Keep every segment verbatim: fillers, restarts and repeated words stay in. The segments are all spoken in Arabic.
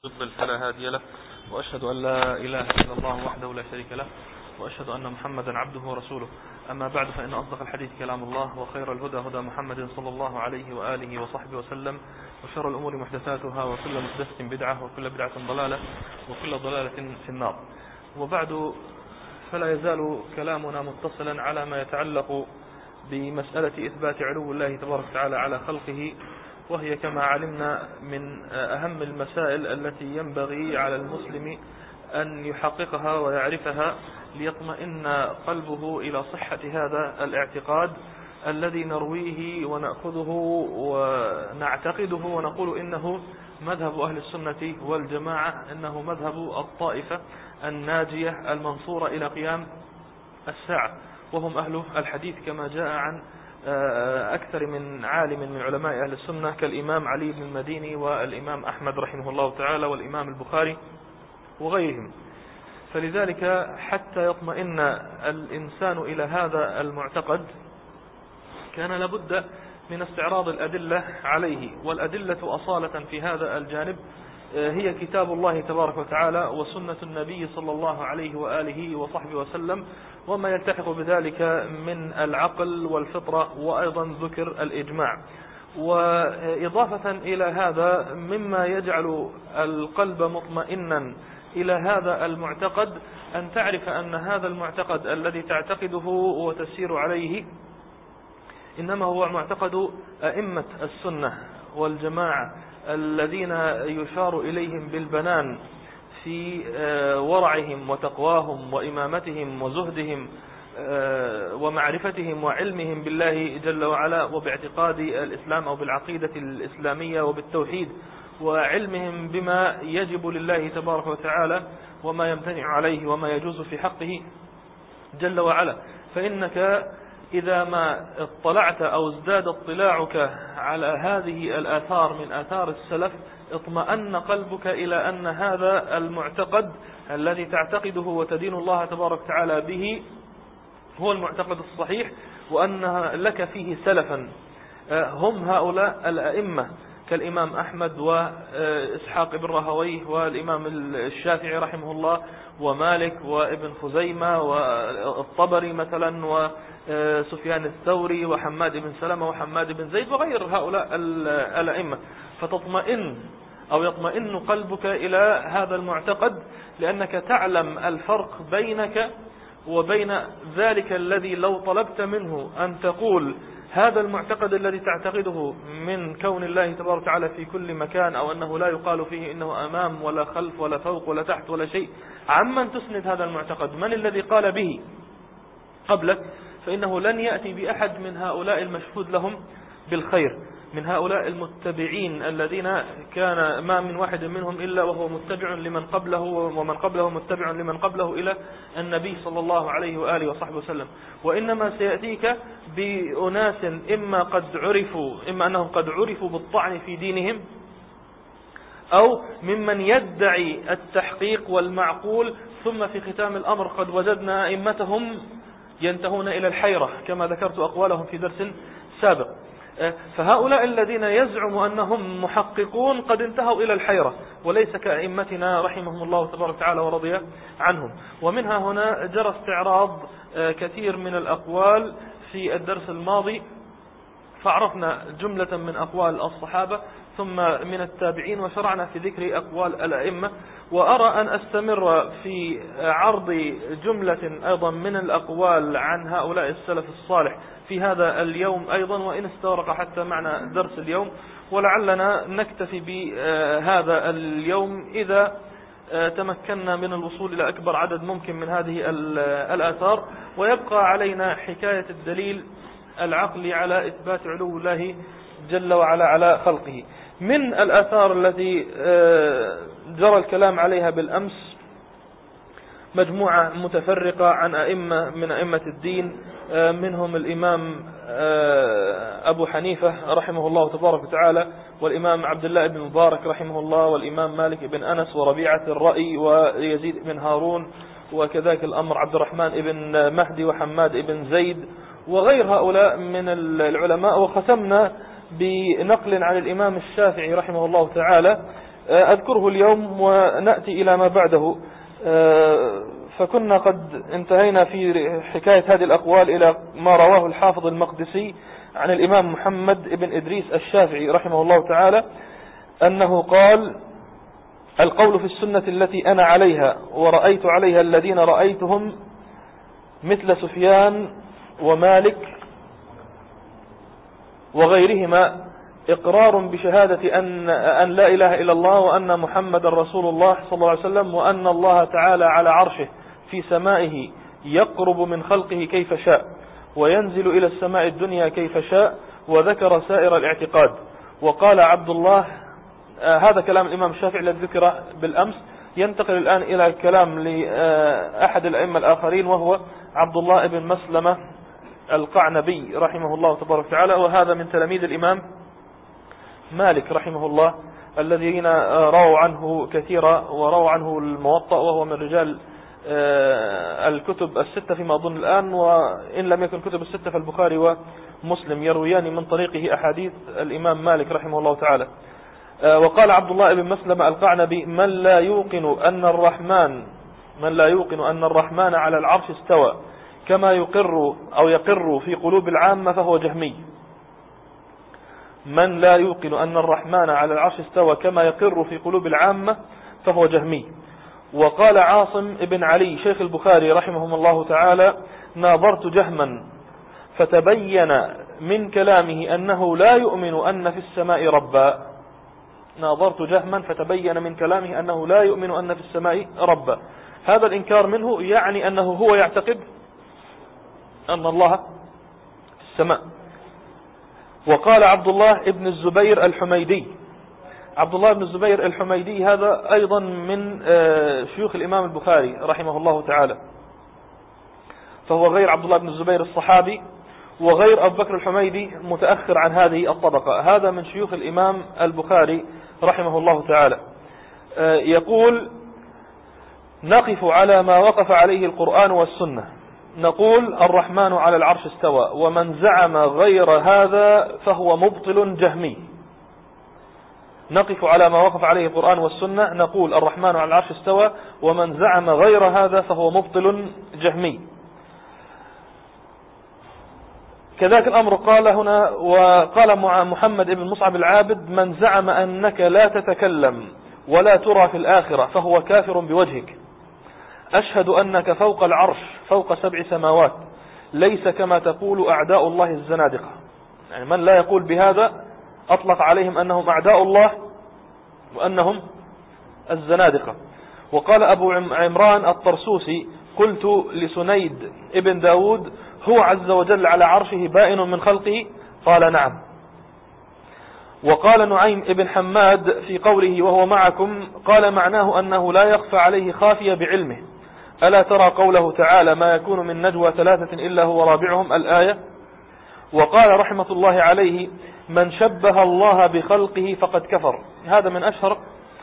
يضلل فلا هادي له، وأشهد أن لا إله إلا الله وحده لا شريك له، وأشهد أن محمدا عبده ورسوله. أما بعد، فإن أصدق الحديث كلام الله، وخير الهدى هدى محمد صلى الله عليه وآله وصحبه وسلم، وشر الأمور محدثاتها، وكل محدثة بدعة، وكل بدعة ضلالة، وكل ضلالة في النار. وبعد، فلا يزال كلامنا متصلا على ما يتعلق بمسألة إثبات علو الله تبارك وتعالى على خلقه، وهي كما علمنا من أهم المسائل التي ينبغي على المسلم أن يحققها ويعرفها ليطمئن قلبه إلى صحة هذا الاعتقاد الذي نرويه ونأخذه ونعتقده ونقول إنه مذهب أهل السنة والجماعة، إنه مذهب الطائفة الناجية المنصورة إلى قيام الساعة، وهم أهل الحديث كما جاء عن أكثر من عالم من علماء أهل السنة كالإمام علي بن المديني والإمام أحمد رحمه الله تعالى والإمام البخاري وغيرهم. فلذلك حتى يطمئن الإنسان إلى هذا المعتقد كان لابد من استعراض الأدلة عليه، والأدلة أصالة في هذا الجانب هي كتاب الله تبارك وتعالى وسنة النبي صلى الله عليه وآله وصحبه وسلم، وما يلتحق بذلك من العقل والفطرة، وأيضا ذكر الإجماع. وإضافة إلى هذا مما يجعل القلب مطمئنا إلى هذا المعتقد أن تعرف أن هذا المعتقد الذي تعتقده وتسير عليه إنما هو معتقد أئمة السنة والجماعة الذين يشار إليهم بالبنان في ورعهم وتقواهم وإمامتهم وزهدهم ومعرفتهم وعلمهم بالله جل وعلا، وباعتقاد الإسلام أو بالعقيدة الإسلامية وبالتوحيد، وعلمهم بما يجب لله تبارك وتعالى وما يمتنع عليه وما يجوز في حقه جل وعلا. فإنك إذا ما اطلعت أو ازداد اطلاعك على هذه الآثار من آثار السلف اطمأن قلبك إلى أن هذا المعتقد الذي تعتقده وتدين الله تبارك وتعالى به هو المعتقد الصحيح، وأن لك فيه سلفا هم هؤلاء الأئمة كالإمام أحمد وإسحاق بن راهويه والإمام الشافعي رحمه الله ومالك وابن خزيمة والطبري مثلا وسفيان الثوري وحماد بن سلمة وحماد بن زيد وغير هؤلاء الأئمة. فتطمئن أو يطمئن قلبك إلى هذا المعتقد لأنك تعلم الفرق بينك وبين ذلك الذي لو طلبت منه أن تقول هذا المعتقد الذي تعتقده من كون الله تبارك وتعالى في كل مكان، أو أنه لا يقال فيه إنه أمام ولا خلف ولا فوق ولا تحت ولا شيء، عمن تسند هذا المعتقد؟ من الذي قال به قبلك؟ فإنه لن يأتي بأحد من هؤلاء المشهود لهم بالخير، من هؤلاء المتبعين الذين كان ما من واحد منهم إلا وهو متبع لمن قبله ومن قبله متبع لمن قبله إلى النبي صلى الله عليه وآله وصحبه وسلم. وإنما سيأتيك بأناس إما قد عرفوا إما أنهم قد عرفوا بالطعن في دينهم، أو ممن يدعي التحقيق والمعقول، ثم في ختام الأمر قد وجدنا أئمتهم ينتهون إلى الحيرة كما ذكرت أقوالهم في درس سابق. فهؤلاء الذين يزعموا أنهم محققون قد انتهوا إلى الحيرة، وليس كأئمتنا رحمهم الله تبارك وتعالى ورضي عنهم. ومنها هنا جرى استعراض كثير من الأقوال في الدرس الماضي، فعرفنا جملة من أقوال الصحابة ثم من التابعين، وشرعنا في ذكر أقوال الأئمة. وأرى أن أستمر في عرض جملة أيضا من الأقوال عن هؤلاء السلف الصالح في هذا اليوم أيضا، وإن استغرق حتى معنا درس اليوم، ولعلنا نكتفي بهذا اليوم إذا تمكنا من الوصول إلى أكبر عدد ممكن من هذه الآثار، ويبقى علينا حكاية الدليل العقلي على إثبات علو الله جل وعلا على خلقه. من الآثار التي جرى الكلام عليها بالأمس مجموعة متفرقة عن أئمة من أئمة الدين، منهم الإمام أبو حنيفة رحمه الله تبارك وتعالى، والإمام عبد الله بن مبارك رحمه الله، والإمام مالك بن أنس، وربيعة الرأي، ويزيد بن هارون، وكذلك الأمر عبد الرحمن بن مهدي وحماد بن زيد وغير هؤلاء من العلماء. وختمنا بنقل عن الإمام الشافعي رحمه الله تعالى أذكره اليوم ونأتي إلى ما بعده. فكنا قد انتهينا في حكاية هذه الأقوال إلى ما رواه الحافظ المقدسي عن الإمام محمد ابن إدريس الشافعي رحمه الله تعالى أنه قال: القول في السنة التي أنا عليها ورأيت عليها الذين رأيتهم مثل سفيان ومالك وغيرهما إقرار بشهادة أن, أن لا إله إلا الله وأن محمد رسول الله صلى الله عليه وسلم، وأن الله تعالى على عرشه في سمائه يقرب من خلقه كيف شاء وينزل إلى السماء الدنيا كيف شاء، وذكر سائر الاعتقاد. وقال عبد الله، آه هذا كلام الإمام الشافعي الذي ذكر بالأمس. ينتقل الآن إلى الكلام لأحد الأئمة الآخرين وهو عبد الله بن مسلمة القعنبي رحمه الله تبارك وتعالى، وهذا من تلاميذ الإمام مالك رحمه الله الذين رووا عنه كثيرا ورووا عنه الموطأ، وهو من رجال الكتب الستة فيما أظن الآن، وإن لم يكن كتب الستة فالبخاري ومسلم يرويان من طريقه أحاديث الإمام مالك رحمه الله تعالى. وقال عبد الله بن مسلمة القعنبي: من لا يوقن أن الرحمن من لا يوقن أن الرحمن على العرش استوى كما يقر أو يقر في قلوب العامة فهو جهمي. من لا يوقن أن الرحمن على العرش استوى كما يقر في قلوب العامة فهو جهمي. وقال عاصم بن علي شيخ البخاري رحمهم الله تعالى: ناظرت جهما فتبين من كلامه أنه لا يؤمن أن في السماء ربا. ناظرت جهما فتبين من كلامه أنه لا يؤمن أن في السماء ربا. هذا الإنكار منه يعني أنه هو يعتقد أن الله في السماء. وقال عبد الله بن الزبير الحميدي عبد الله بن الزبير الحميدي هذا أيضا من شيوخ الإمام البخاري رحمه الله تعالى، فهو غير عبد الله بن الزبير الصحابي وغير أبو بكر الحميدي متأخر عن هذه الطبقة. هذا من شيوخ الإمام البخاري رحمه الله تعالى. يقول: نقف على ما وقف عليه القرآن والسنة، نقول الرحمن على العرش استوى، ومن زعم غير هذا فهو مبطل جهمي. نقف على ما وقف عليه القرآن والسنة، نقول الرحمن على العرش استوى، ومن زعم غير هذا فهو مبطل جهمي. كذلك الأمر قال هنا، وقال محمد بن مصعب العابد: من زعم أنك لا تتكلم ولا ترى في الآخرة فهو كافر بوجهك. أشهد أنك فوق العرش فوق سبع سماوات، ليس كما تقول أعداء الله الزنادقة. يعني من لا يقول بهذا أطلق عليهم أنهم أعداء الله وأنهم الزنادقة. وقال أبو عمران الطرسوسي: قلت لسنيد ابن داود: هو عز وجل على عرشه بائن من خلقه؟ قال: نعم. وقال نعيم ابن حماد في قوله: وهو معكم، قال معناه أنه لا يخفى عليه خافية بعلمه. ألا ترى قوله تعالى: ما يكون من نجوى ثلاثة إلا هو رابعهم، الآية. وقال رحمة الله عليه: من شبه الله بخلقه فقد كفر. هذا من أشهر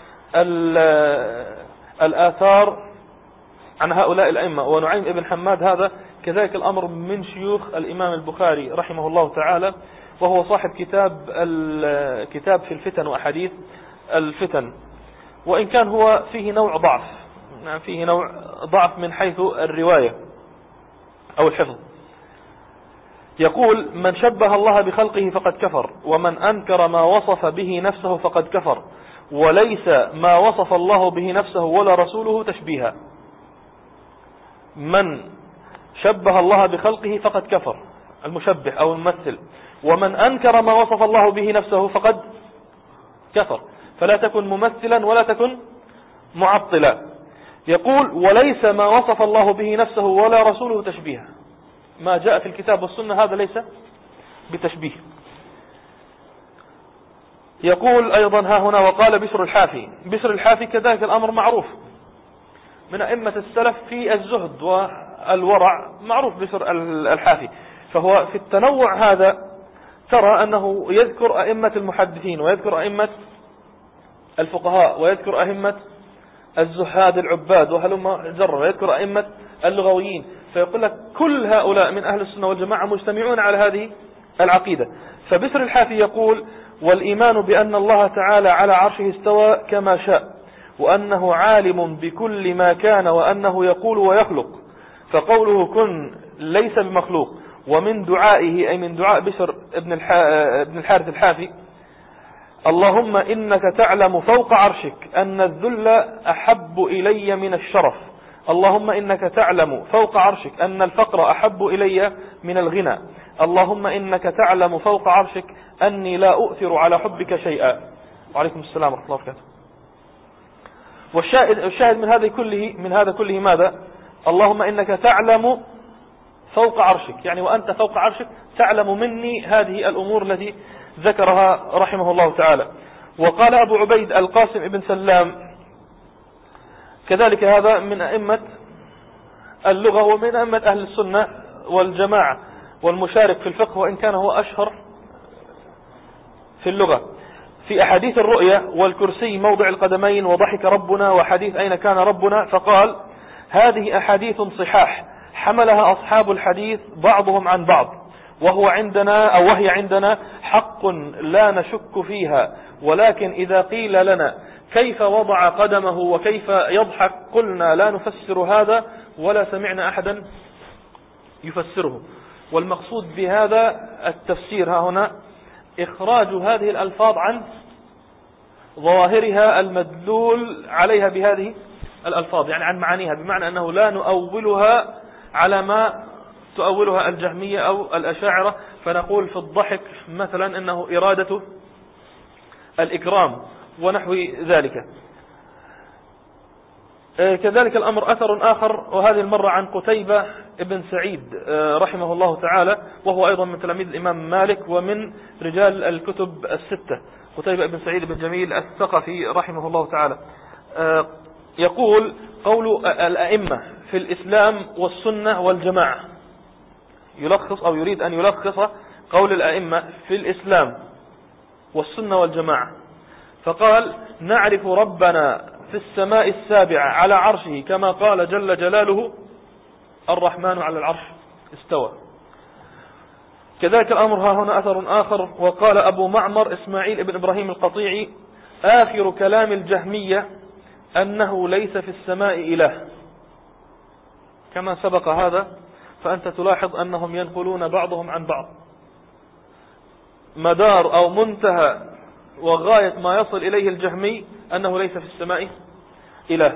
الآثار عن هؤلاء الأئمة. ونعيم ابن حماد هذا كذلك الأمر من شيوخ الإمام البخاري رحمه الله تعالى، وهو صاحب كتاب الكتاب في الفتن وأحاديث الفتن، وإن كان هو فيه نوع ضعف، فيه نوع ضعف من حيث الرواية أو الحفظ. يقول: من شبه الله بخلقه فقد كفر، ومن أنكر ما وصف به نفسه فقد كفر، وليس ما وصف الله به نفسه ولا رسوله تشبيها. من شبه الله بخلقه فقد كفر، المشبه أو الممثل، ومن أنكر ما وصف الله به نفسه فقد كفر. فلا تكن ممثلا ولا تكن معطلا. يقول: وليس ما وصف الله به نفسه ولا رسوله تشبيها. ما جاء في الكتاب والسنة هذا ليس بتشبيه. يقول أيضا ها هنا: وقال بشر الحافي. بشر الحافي كذلك الأمر معروف من أئمة السلف في الزهد والورع، معروف بشر الحافي. فهو في التنوع هذا ترى أنه يذكر أئمة المحدثين ويذكر أئمة الفقهاء ويذكر أئمة الزهاد العباد وهلم جرة، ويذكر أئمة اللغويين، فيقول لك كل هؤلاء من أهل السنة والجماعة مجتمعون على هذه العقيدة. فبشر الحافي يقول: والإيمان بأن الله تعالى على عرشه استوى كما شاء، وأنه عالم بكل ما كان، وأنه يقول ويخلق، فقوله كن ليس بمخلوق. ومن دعائه أي من دعاء بشر ابن الحارث الحافي: اللهم إنك تعلم فوق عرشك أن الذل أحب إلي من الشرف، اللهم إنك تعلم فوق عرشك أن الفقر أحب إلي من الغنى، اللهم إنك تعلم فوق عرشك أني لا أؤثر على حبك شيئا. وعليكم السلام ورحمة الله وبركاته. والشاهد الشاهد من هذا كله من هذا كله ماذا؟ اللهم إنك تعلم فوق عرشك، يعني وأنت فوق عرشك تعلم مني هذه الأمور التي ذكرها رحمه الله تعالى. وقال أبو عبيد القاسم ابن سلام كذلك، هذا من أئمة اللغة ومن أئمة أهل السنة والجماعة والمشارك في الفقه، وإن كان هو أشهر في اللغة: في أحاديث الرؤيا والكرسي موضع القدمين وضحك ربنا وحديث أين كان ربنا، فقال: هذه أحاديث صحاح حملها أصحاب الحديث بعضهم عن بعض، وهو عندنا أو وهي عندنا حق لا نشك فيها، ولكن إذا قيل لنا كيف وضع قدمه وكيف يضحك قلنا لا نفسر هذا ولا سمعنا أحدا يفسره. والمقصود بهذا التفسير ها هنا إخراج هذه الألفاظ عن ظواهرها المدلول عليها بهذه الألفاظ، يعني عن معانيها، بمعنى أنه لا نؤولها على ما تؤولها الجهمية أو الأشاعرة، فنقول في الضحك مثلا إنه إرادة الإكرام ونحو ذلك. كذلك الأمر أثر آخر، وهذه المرة عن قتيبة ابن سعيد رحمه الله تعالى، وهو أيضا من تلاميذ الإمام مالك ومن رجال الكتب الستة، قتيبة ابن سعيد بن جميل الثقفي رحمه الله تعالى، يقول: قول الأئمة في الإسلام والسنة والجماعة، يلخص أو يريد أن يلخص قول الأئمة في الإسلام والسنة والجماعة، فقال: نعرف ربنا في السماء السابعة على عرشه كما قال جل جلاله الرحمن على العرش استوى. كذلك الأمر ها هنا أثر آخر، وقال أبو معمر إسماعيل ابن إبراهيم القطيعي: آخر كلام الجهمية أنه ليس في السماء إله. كما سبق هذا، فأنت تلاحظ أنهم ينقلون بعضهم عن بعض، مدار أو منتهى وغاية ما يصل إليه الجهمي أنه ليس في السماء إله.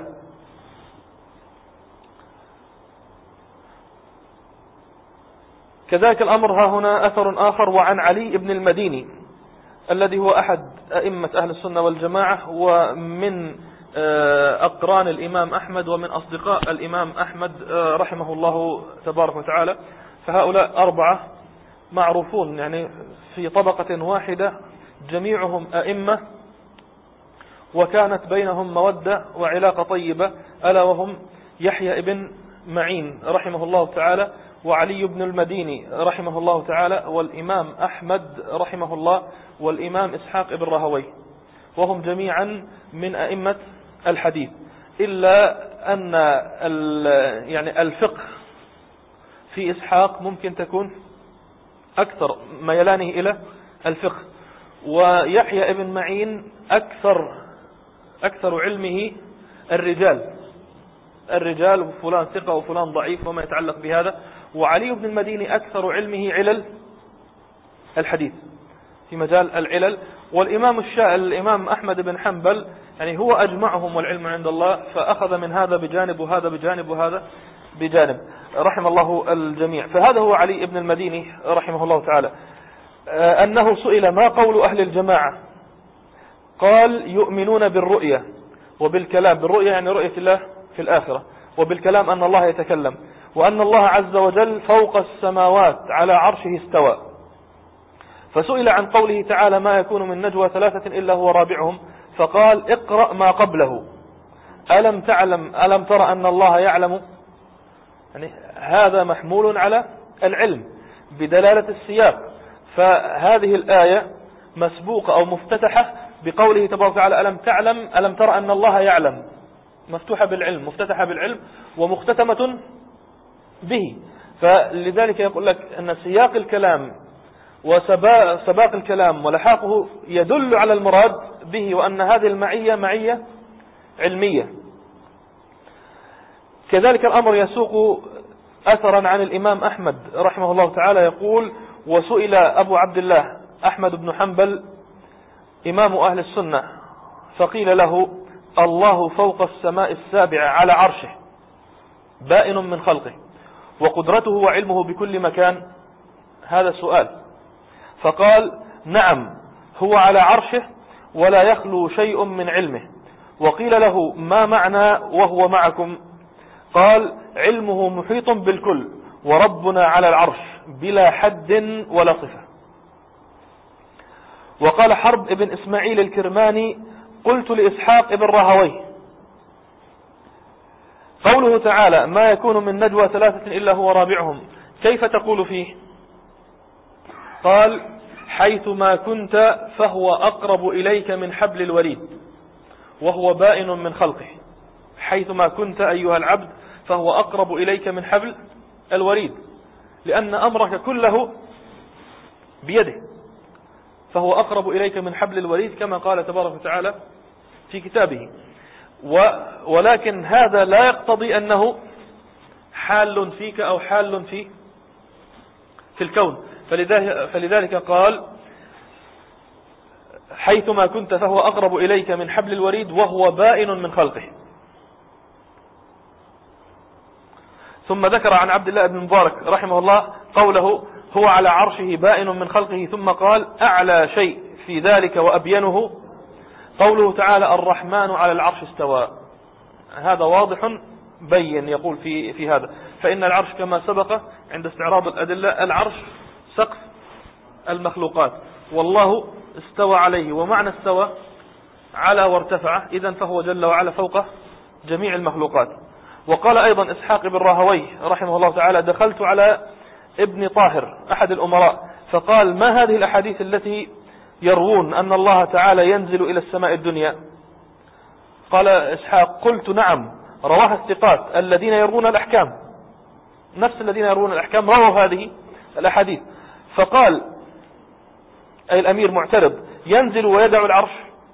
كذلك الأمر ها هنا أثر آخر، وعن علي بن المديني الذي هو أحد أئمة أهل السنة والجماعة، ومن أقران الإمام أحمد ومن أصدقاء الإمام أحمد رحمه الله تبارك وتعالى، فهؤلاء أربعة معروفون يعني في طبقة واحدة، جميعهم أئمة، وكانت بينهم مودة وعلاقة طيبة، ألا وهم يحيى ابن معين رحمه الله تعالى، وعلي بن المديني رحمه الله تعالى، والإمام أحمد رحمه الله، والإمام إسحاق ابن راهويه، وهم جميعا من أئمة الحديث، إلا أن يعني الفقه في إسحاق ممكن تكون أكثر ميلانه إلى الفقه، ويحيى ابن معين أكثر أكثر علمه الرجال الرجال وفلان ثقة وفلان ضعيف وما يتعلق بهذا، وعلي بن المديني أكثر علمه علل الحديث في مجال العلل. والإمام الشاء الإمام أحمد بن حنبل يعني هو أجمعهم والعلم عند الله، فأخذ من هذا بجانب وهذا بجانب وهذا بجانب رحم الله الجميع. فهذا هو علي بن المديني رحمه الله تعالى، أنه سئل: ما قول أهل الجماعة؟ قال: يؤمنون بالرؤية وبالكلام، بالرؤية يعني رؤية الله في الآخرة، وبالكلام أن الله يتكلم، وأن الله عز وجل فوق السماوات على عرشه استوى. فسئل عن قوله تعالى: ما يكون من نجوى ثلاثة إلا هو رابعهم، فقال: اقرأ ما قبله، ألم تعلم ألم ترى أن الله يعلم. يعني هذا محمول على العلم بدلالة السياق، فهذه الآية مسبوقة أو مفتتحة بقوله تبارك وتعالى: ألم تعلم ألم ترى أن الله يعلم، مفتوحة بالعلم، مفتتحة بالعلم، ومختتمة به. فلذلك يقول لك أن سياق الكلام وسباق الكلام ولحاقه يدل على المراد به، وأن هذه المعية معية علمية. كذلك الأمر يسوق أثرا عن الإمام أحمد رحمه الله تعالى يقول: وسئل أبو عبد الله أحمد بن حنبل إمام أهل السنة فقيل له: الله فوق السماء السابعة على عرشه بائن من خلقه، وقدرته وعلمه بكل مكان، هذا السؤال. فقال: نعم، هو على عرشه ولا يخلو شيء من علمه. وقيل له: ما معنى وهو معكم؟ قال: علمه محيط بالكل، وربنا على العرش بلا حد ولا صفة. وقال حرب ابن إسماعيل الكرماني: قلت لإسحاق ابن راهويه: قوله تعالى: ما يكون من نجوى ثلاثة إلا هو رابعهم، كيف تقول فيه؟ قال: حيث ما كنت فهو أقرب إليك من حبل الوريد، وهو بائن من خلقه. حيث ما كنت أيها العبد فهو أقرب إليك من حبل الوريد، لأن أمرك كله بيده، فهو أقرب إليك من حبل الوريد كما قال تبارك وتعالى في كتابه. ولكن هذا لا يقتضي أنه حال فيك أو حال في في الكون. فلذلك قال: حيثما كنت فهو أقرب إليك من حبل الوريد وهو بائن من خلقه. ثم ذكر عن عبد الله بن مبارك رحمه الله قوله: هو على عرشه بائن من خلقه. ثم قال: أعلى شيء في ذلك وأبينه قوله تعالى: الرحمن على العرش استوى. هذا واضح بين يقول في في هذا، فإن العرش كما سبق عند استعراض الأدلة العرش سقف المخلوقات، والله استوى عليه، ومعنى استوى على وارتفع، إذن فهو جل وعلا فوق جميع المخلوقات. وقال أيضا إسحاق بن راهويه رحمه الله تعالى: دخلت على ابن طاهر أحد الأمراء فقال: ما هذه الأحاديث التي يروون أن الله تعالى ينزل إلى السماء الدنيا؟ قال إسحاق: قلت: نعم، رواها الثقات الذين يروون الأحكام، نفس الذين يروون الأحكام رووا هذه الأحاديث. فقال أي الأمير معترض: ينزل ويدع العرش؟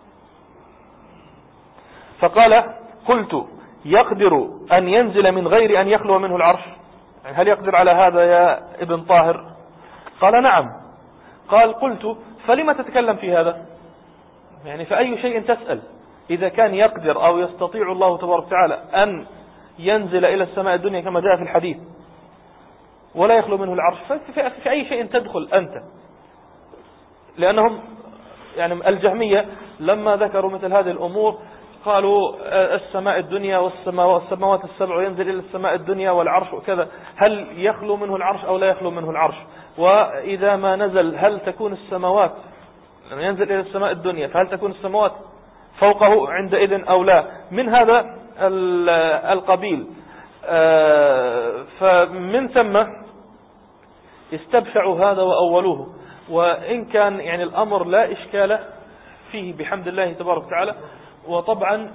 فقال: قلت: يقدر أن ينزل من غير أن يخلو منه العرش؟ يعني هل يقدر على هذا يا ابن طاهر؟ قال: نعم. قال: قلت: فلما تتكلم في هذا؟ يعني فأي شيء تسأل؟ إذا كان يقدر أو يستطيع الله تبارك وتعالى أن ينزل إلى السماء الدنيا كما جاء في الحديث ولا يخلو منه العرش، في أي شيء تدخل أنت؟ لأنهم يعني الجهمية لما ذكروا مثل هذه الأمور قالوا السماء الدنيا والسماوات السبع ينزل إلى السماء الدنيا والعرش وكذا، هل يخلو منه العرش أو لا يخلو منه العرش؟ وإذا ما نزل هل تكون السماوات لما ينزل إلى السماء الدنيا فهل تكون السماوات فوقه عندئذ أو لا؟ من هذا القبيل. فمن ثم استبشعوا هذا وأولوه، وإن كان يعني الأمر لا إشكال فيه بحمد الله تبارك وتعالى. وطبعا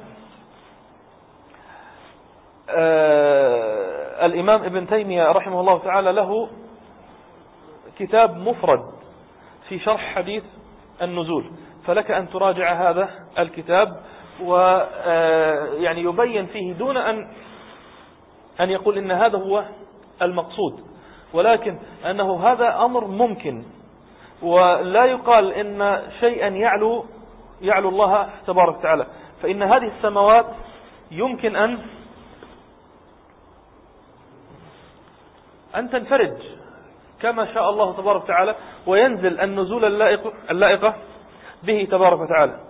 آه الإمام ابن تيمية رحمه الله تعالى له كتاب مفرد في شرح حديث النزول، فلك أن تراجع هذا الكتاب ويعني يبين فيه دون أن أن يقول إن هذا هو المقصود، ولكن أنه هذا أمر ممكن، ولا يقال إن شيئا يعلو يعلو الله تبارك وتعالى. فإن هذه السماوات يمكن أن أن تنفرج كما شاء الله تبارك وتعالى، وينزل النزول اللائق اللائقة به تبارك وتعالى.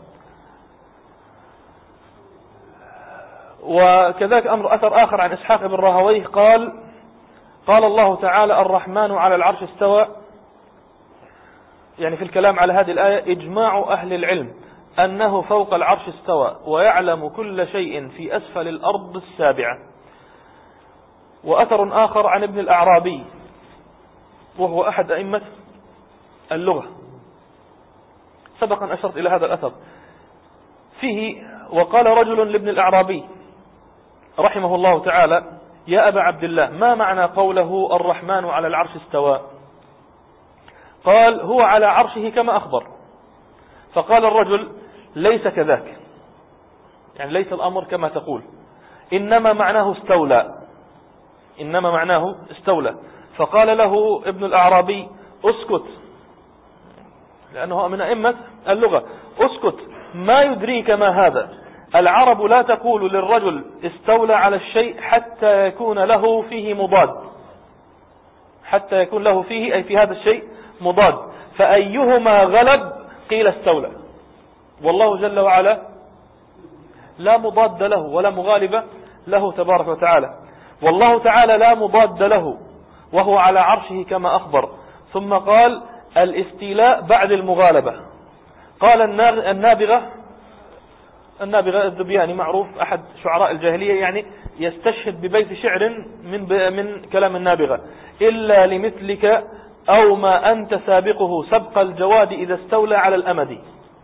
وكذلك أمر أثر آخر عن إسحاق بن راهويه قال: قال الله تعالى: الرحمن على العرش استوى. يعني في الكلام على هذه الآية إجماع أهل العلم أنه فوق العرش استوى، ويعلم كل شيء في أسفل الأرض السابعة. وأثر آخر عن ابن الأعرابي وهو أحد أئمة اللغة، سبقا أشرت إلى هذا الأثر فيه. وقال رجل لابن الأعرابي رحمه الله تعالى: يا أبا عبد الله، ما معنى قوله الرحمن على العرش استوى؟ قال هو على عرشه كما أخبر. فقال الرجل ليس كذاك، يعني ليس الأمر كما تقول، إنما معناه استولى، إنما معناه استولى. فقال له ابن الأعرابي اسكت، لأنه من أئمة اللغة، اسكت ما يدريك ما هذا، العرب لا تقول للرجل استولى على الشيء حتى يكون له فيه مضاد، حتى يكون له فيه أي في هذا الشيء مضاد، فأيهما غلب قيل استولى. والله جل وعلا لا مضاد له ولا مغالب له تبارك وتعالى، والله تعالى لا مضاد له وهو على عرشه كما أخبر. ثم قال الاستيلاء بعد المغالبة. قال النابغة، النابغة الذبياني معروف أحد شعراء الجاهلية، يعني يستشهد ببيت شعر من من كلام النابغة: إلا لمثلك أو ما أنت سابقه سبق الجواد إذا استولى على الأمد.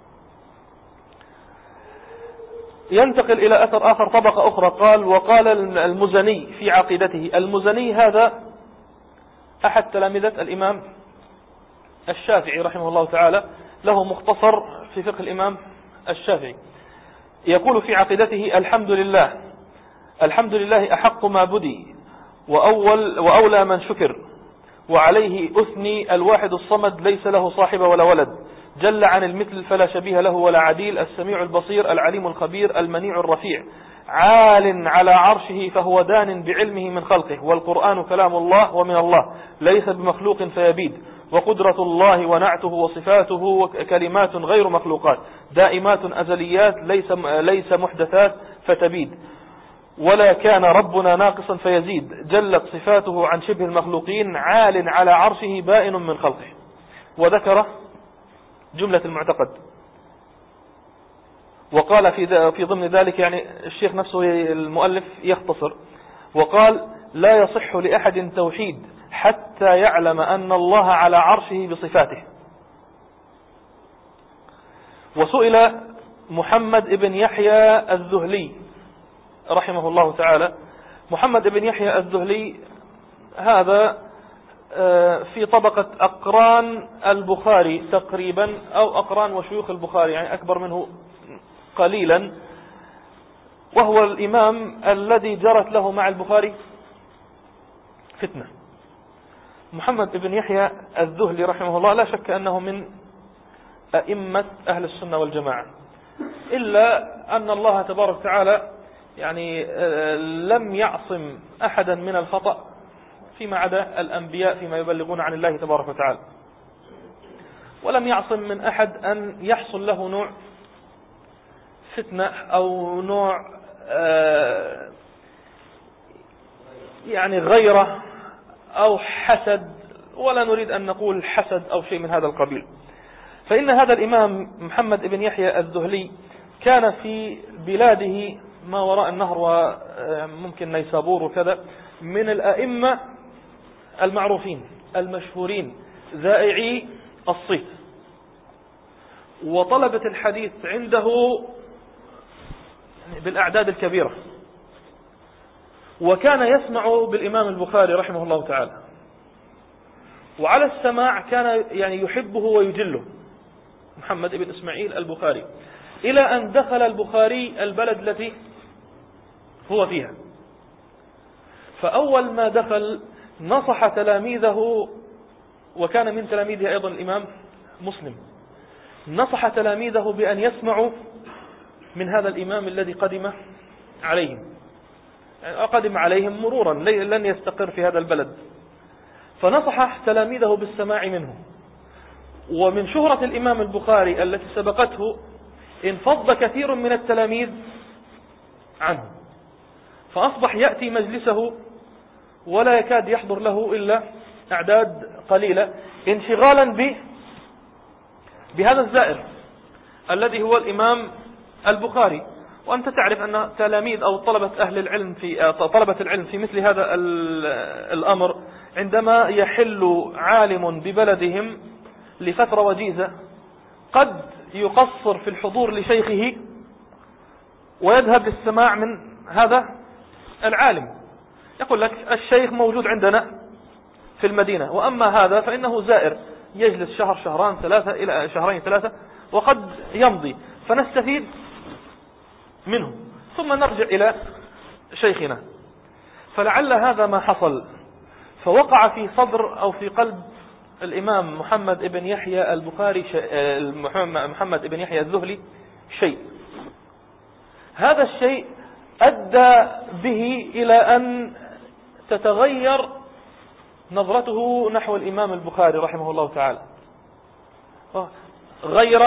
ينتقل إلى أثر آخر، طبقة أخرى. قال وقال المزني في عقيدته، المزني هذا أحد تلامذة الإمام الشافعي رحمه الله تعالى، له مختصر في فقه الإمام الشافعي. يقول في عقيدته: الحمد لله الحمد لله أحق ما بدي وأول وأولى من شكر، وعليه أثني الواحد الصمد ليس له صاحب ولا ولد، جل عن المثل فلا شبيه له ولا عديل، السميع البصير العليم الخبير المنيع الرفيع، عال على عرشه فهو دان بعلمه من خلقه، والقرآن كلام الله ومن الله ليس بمخلوق فيبيد، وقدرة الله ونعته وصفاته كلمات غير مخلوقات دائمات أزليات ليس ليس محدثات فتبيد، ولا كان ربنا ناقصا فيزيد، جلت صفاته عن شبه المخلوقين، عال على عرشه بائن من خلقه. وذكر جملة المعتقد، وقال في في ضمن ذلك، يعني الشيخ نفسه المؤلف يختصر، وقال لا يصح لأحد توحيد حتى يعلم أن الله على عرشه بصفاته. وسئل محمد بن يحيى الذهلي رحمه الله تعالى، محمد بن يحيى الذهلي هذا في طبقة أقران البخاري تقريبا، أو أقران وشيوخ البخاري، يعني أكبر منه قليلا، وهو الإمام الذي جرت له مع البخاري فتنة. محمد بن يحيى الذهلي رحمه الله لا شك أنه من أئمة أهل السنة والجماعة، إلا أن الله تبارك وتعالى يعني لم يعصم أحدا من الخطأ فيما عدا الأنبياء فيما يبلغون عن الله تبارك وتعالى، ولم يعصم من أحد أن يحصل له نوع فتنة أو نوع يعني غيرة أو حسد، ولا نريد أن نقول حسد أو شيء من هذا القبيل. فإن هذا الإمام محمد بن يحيى الذهلي كان في بلاده ما وراء النهر وممكن نيسابور وكذا من الأئمة المعروفين المشهورين ذائعي الصيت، وطلبة الحديث عنده بالأعداد الكبيرة، وكان يسمع بالإمام البخاري رحمه الله تعالى، وعلى السماع كان يعني يحبه ويجله محمد بن إسماعيل البخاري، إلى أن دخل البخاري البلد التي هو فيها. فأول ما دخل نصح تلاميذه، وكان من تلاميذه أيضا الإمام مسلم، نصح تلاميذه بأن يسمعوا من هذا الإمام الذي قدم عليهم، يعني قدم عليهم مرورا لن يستقر في هذا البلد، فنصح تلاميذه بالسماع منه. ومن شهرة الإمام البخاري التي سبقته انفض كثير من التلاميذ عنه، فأصبح يأتي مجلسه ولا يكاد يحضر له إلا أعداد قليلة، انشغالا به بهذا الزائر الذي هو الإمام البخاري. وأنت تعرف أن تلاميذ أو طلبة أهل العلم في طلبة العلم في مثل هذا الأمر، عندما يحل عالم ببلدهم لفترة وجيزة قد يقصر في الحضور لشيخه ويذهب للسماع من هذا العالم، يقول لك الشيخ موجود عندنا في المدينة، وأما هذا فإنه زائر يجلس شهر شهران ثلاثة إلى شهرين ثلاثة وقد يمضي، فنستفيد منه ثم نرجع إلى شيخنا. فلعل هذا ما حصل، فوقع في صدر أو في قلب الإمام محمد بن يحيى البخاري محمد بن يحيى الذهلي شيء، هذا الشيء أدى به إلى أن تتغير نظرته نحو الإمام البخاري رحمه الله تعالى، غير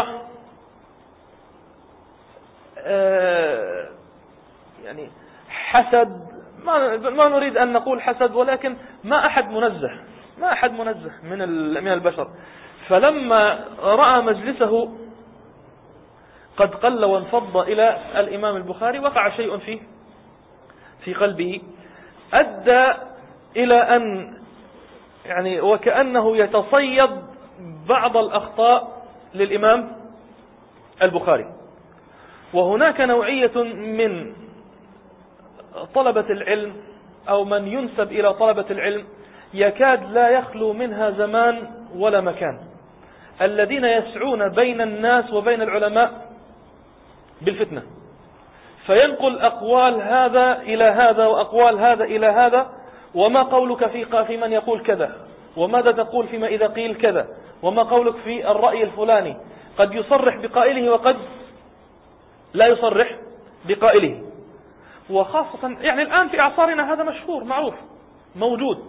يعني حسد، ما نريد أن نقول حسد، ولكن ما أحد منزه ما أحد منزه من من البشر. فلما رأى مجلسه قد قل وانفض إلى الإمام البخاري وقع شيء فيه في قلبه أدى إلى أن يعني وكأنه يتصيد بعض الأخطاء للإمام البخاري. وهناك نوعية من طلبة العلم أو من ينسب إلى طلبة العلم يكاد لا يخلو منها زمان ولا مكان، الذين يسعون بين الناس وبين العلماء بالفتنة، فينقل أقوال هذا إلى هذا وأقوال هذا إلى هذا، وما قولك في في من يقول كذا، وماذا تقول فيما إذا قيل كذا، وما قولك في الرأي الفلاني، قد يصرح بقائله وقد لا يصرح بقائله. وخاصة يعني الآن في أعصارنا هذا مشهور معروف موجود،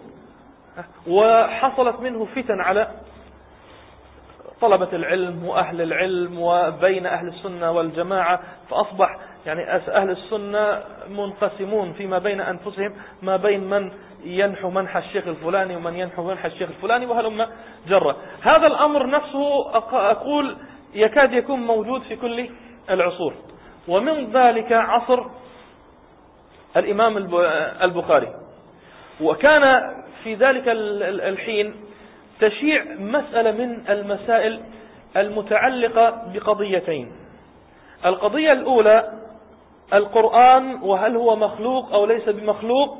وحصلت منه فتن على طلبة العلم وأهل العلم وبين أهل السنة والجماعة، فأصبح يعني أهل السنة منقسمون فيما بين أنفسهم ما بين من ينحو منحى الشيخ الفلاني ومن ينحو منحى الشيخ الفلاني وهلم جرة. هذا الأمر نفسه أقول يكاد يكون موجود في كل العصور، ومن ذلك عصر الإمام البخاري. وكان في ذلك الحين تشيع مسألة من المسائل المتعلقة بقضيتين. القضية الأولى القرآن، وهل هو مخلوق أو ليس بمخلوق،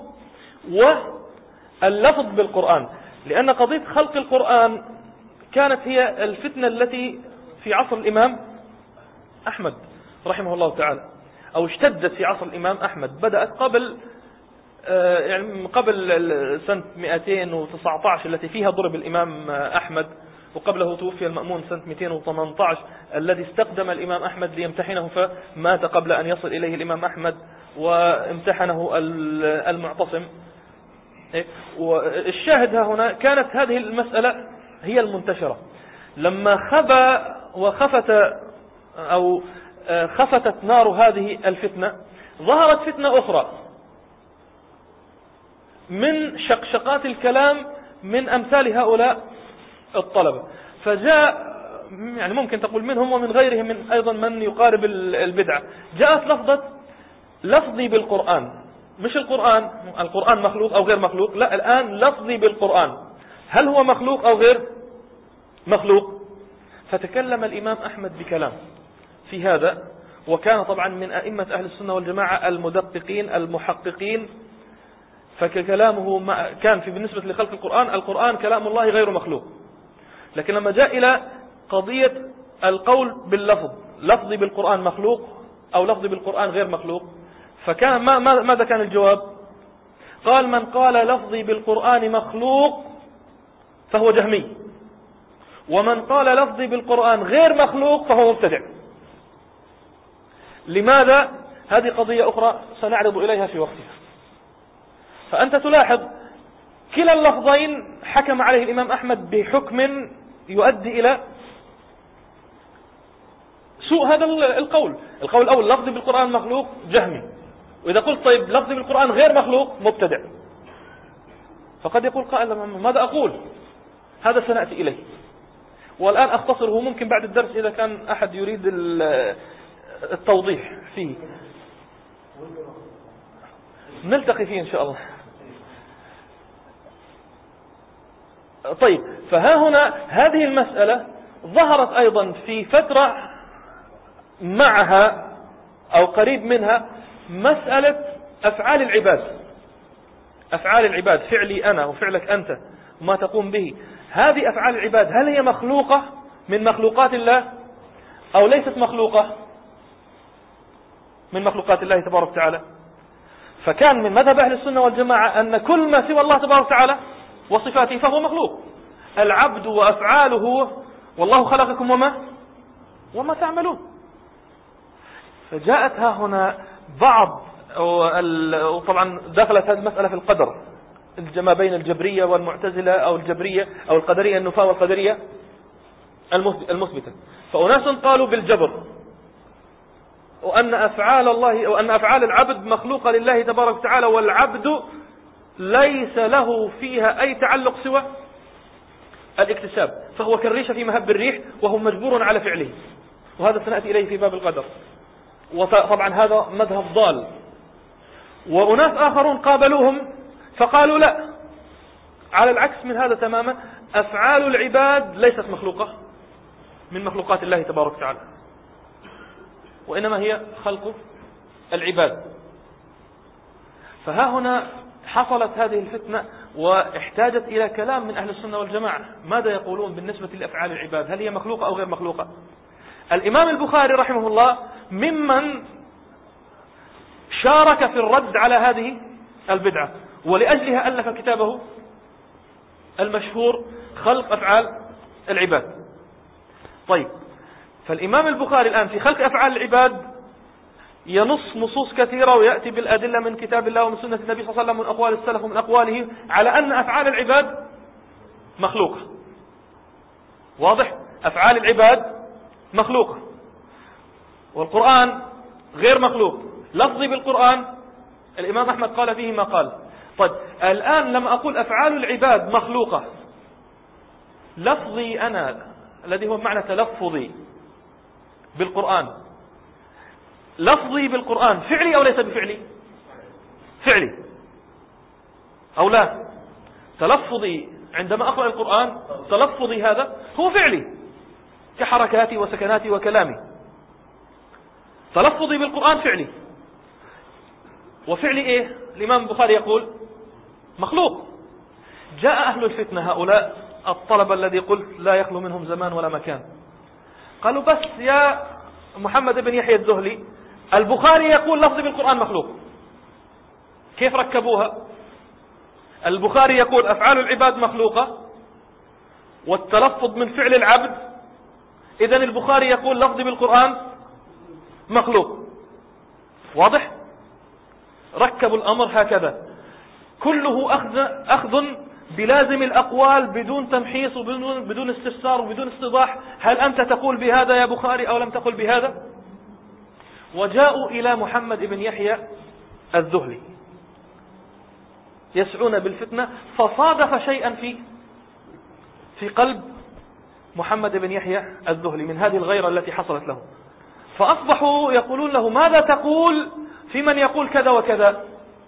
واللفظ بالقرآن، لأن قضية خلق القرآن كانت هي الفتنة التي في عصر الإمام أحمد رحمه الله تعالى، أو اشتدت في عصر الإمام أحمد، بدأت قبل يعني قبل سنة مئتين وتسعة عشر التي فيها ضرب الإمام أحمد، وقبله توفي المأمون سنة مئتين وثمانية عشر الذي استخدم الإمام أحمد ليمتحنه فمات قبل أن يصل إليه الإمام أحمد، وامتحنه المعتصم. والشاهد ها هنا كانت هذه المسألة هي المنتشرة. لما خبى وخفت أو خفتت نار هذه الفتنة، ظهرت فتنة أخرى من شقشقات الكلام من أمثال هؤلاء الطلبة، فجاء يعني ممكن تقول منهم ومن غيرهم من أيضا من يقارب البدعة، جاءت لفظة لفظي بالقرآن، مش القرآن القرآن مخلوق أو غير مخلوق، لا الآن لفظي بالقرآن، هل هو مخلوق أو غير مخلوق؟ فتكلم الإمام أحمد بكلام في هذا، وكان طبعا من أئمة أهل السنة والجماعة المدققين المحققين، فكلامه كان في بالنسبة لخلق القرآن، القرآن كلام الله غير مخلوق. لكن لما جاء إلى قضية القول باللفظ، لفظي بالقرآن مخلوق أو لفظي بالقرآن غير مخلوق، فكان ما ماذا كان الجواب؟ قال من قال لفظي بالقرآن مخلوق فهو جهمي، ومن قال لفظي بالقرآن غير مخلوق فهو مبتدع. لماذا؟ هذه قضية أخرى سنعرض إليها في وقتها. فأنت تلاحظ كلا اللفظين حكم عليه الإمام أحمد بحكم يؤدي إلى سوء هذا القول. القول الأول لفظي بالقرآن مخلوق جهمي، وإذا قلت طيب لفظي بالقرآن غير مخلوق مبتدع. فقد يقول قائل ماذا أقول؟ هذا سنأتي إليه، والآن أختصره، ممكن بعد الدرس إذا كان أحد يريد التوضيح فيه نلتقي فيه إن شاء الله. طيب، فها هنا هذه المسألة ظهرت أيضا في فترة معها أو قريب منها مسألة أفعال العباد. أفعال العباد، فعلي أنا وفعلك أنت، ما تقوم به، هذه أفعال العباد هل هي مخلوقة من مخلوقات الله أو ليست مخلوقة من مخلوقات الله تبارك وتعالى؟ فكان من مذهب أهل السنة والجماعة أن كل ما سوى الله تبارك وتعالى وصفاته فهو مخلوق. العبد وأفعاله والله خلقكم وما وما تعملون. فجاءت ها هنا بعض، وطبعا دخلت هذه المسألة في القدر ما بين الجبرية والمعتزلة أو الجبرية أو القدرية النفاة والقدرية المثبتة. فأناس قالوا بالجبر وأن أفعال الله وأن أفعال العبد مخلوقة لله تبارك وتعالى، والعبد ليس له فيها أي تعلق سوى الاكتساب، فهو كالريشة في مهب الريح وهو مجبور على فعله، وهذا سنأتي إليه في باب القدر. وطبعا هذا مذهب ضال. وأناس آخرون قابلوهم فقالوا لا، على العكس من هذا تماما، أفعال العباد ليست مخلوقة من مخلوقات الله تبارك وتعالى، وإنما هي خلق العباد. فها هنا حصلت هذه الفتنة واحتاجت إلى كلام من أهل السنة والجماعة. ماذا يقولون بالنسبة لأفعال العباد؟ هل هي مخلوقة أو غير مخلوقة؟ الإمام البخاري رحمه الله ممن شارك في الرد على هذه البدعة، ولأجلها ألف كتابه المشهور خلق أفعال العباد. طيب، فالإمام البخاري الآن في خلق أفعال العباد ينص نصوص كثيرة ويأتي بالأدلة من كتاب الله ومن سنة النبي صلى الله عليه وسلم ومن أقوال السلف ومن أقواله على أن أفعال العباد مخلوقة. واضح؟ أفعال العباد مخلوقة، والقرآن غير مخلوق. لفظي بالقرآن الإمام أحمد قال فيه ما قال. طيب، الآن لما أقول أفعال العباد مخلوقة، لفظي أنا الذي هو معنى تلفظي بالقرآن، لفظي بالقرآن فعلي أو ليس بفعلي؟ فعلي أو لا؟ تلفظي عندما أقرأ القرآن تلفظي هذا هو فعلي كحركاتي وسكناتي وكلامي. تلفظي بالقرآن فعلي، وفعلي إيه؟ الإمام البخاري يقول مخلوق. جاء أهل الفتنة هؤلاء الطلبة الذي قلت لا يخلو منهم زمان ولا مكان، قالوا بس يا محمد بن يحيى الذهلي، البخاري يقول لفظي بالقرآن مخلوق، كيف ركبوها؟ البخاري يقول أفعال العباد مخلوقة والتلفظ من فعل العبد، إذن البخاري يقول لفظي بالقرآن مخلوق. واضح؟ ركبوا الأمر هكذا، كله أخذ, أخذ بلازم الأقوال بدون تمحيص وبدون بدون استفسار وبدون استيضاح، هل أنت تقول بهذا يا بخاري أو لم تقل بهذا؟ وجاءوا إلى محمد بن يحيى الذهلي يسعون بالفتنة، فصادف شيئا في في قلب محمد بن يحيى الذهلي من هذه الغيرة التي حصلت له، فأصبحوا يقولون له ماذا تقول في من يقول كذا وكذا؟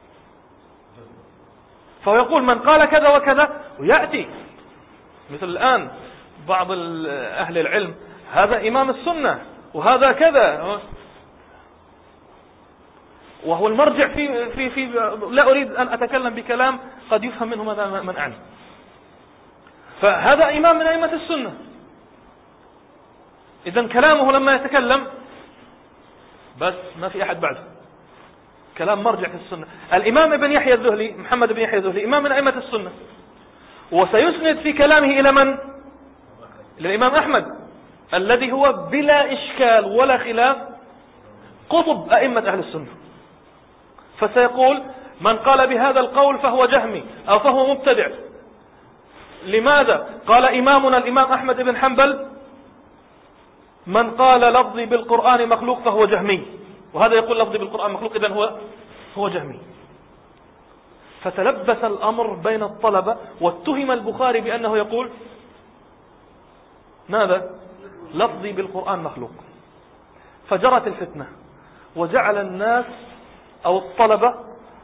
فيقول من قال كذا وكذا، ويأتي مثل الآن بعض أهل العلم هذا إمام السنة وهذا كذا، وهو المرجع في في في لا أريد أن أتكلم بكلام قد يفهم منه ماذا من أعني. فهذا إمام من أئمة السنة، إذن كلامه لما يتكلم بس ما في أحد بعده، كلام مرجع في السنة. الإمام ابن يحيى الذهلي محمد بن يحيى الذهلي إمام من أئمة السنة، وسيسند في كلامه إلى من؟ إلى الإمام أحمد الذي هو بلا إشكال ولا خلاف قطب أئمة أهل السنة. فسيقول من قال بهذا القول فهو جهمي أو فهو مبتدع. لماذا؟ قال إمامنا الإمام أحمد بن حنبل من قال لفظي بالقرآن مخلوق فهو جهمي، وهذا يقول لفظي بالقرآن مخلوق إذن هو هو جهمي. فتلبس الأمر بين الطلبة، واتهم البخاري بأنه يقول ماذا؟ لفظي بالقرآن مخلوق. فجرت الفتنة وجعل الناس أو الطلبة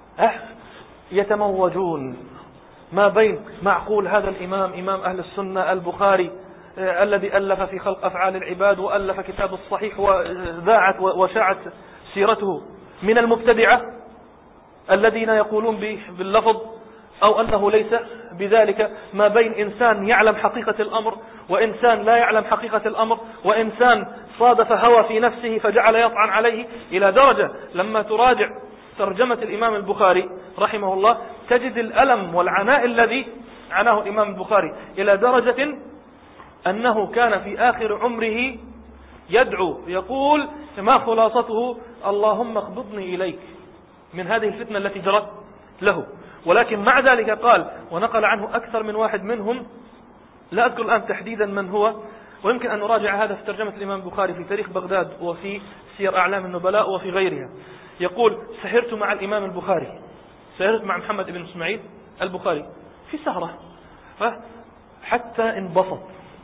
يتموجون ما بين معقول هذا الإمام إمام أهل السنة البخاري الذي ألف في خلق أفعال العباد وألف كتاب الصحيح وذاعت وشاعت سيرته، من المبتدعة الذين يقولون باللفظ أو أنه ليس بذلك، ما بين إنسان يعلم حقيقة الأمر وإنسان لا يعلم حقيقة الأمر، وإنسان صادف هوى في نفسه فجعل يطعن عليه، إلى درجة لما تراجع ترجمة الإمام البخاري رحمه الله تجد الألم والعناء الذي عناه الإمام البخاري، إلى درجة أنه كان في آخر عمره يدعو يقول ما خلاصته: اللهم اقبضني إليك من هذه الفتنة التي جرت له. ولكن مع ذلك قال، ونقل عنه أكثر من واحد منهم، لا أذكر الآن تحديدا من هو، ويمكن أن نراجع هذا في ترجمة الإمام البخاري في تاريخ بغداد وفي سير أعلام النبلاء وفي غيرها. يقول: سهرت مع الإمام البخاري، سهرت مع محمد بن إسماعيل البخاري في سهرة حتى انبسط.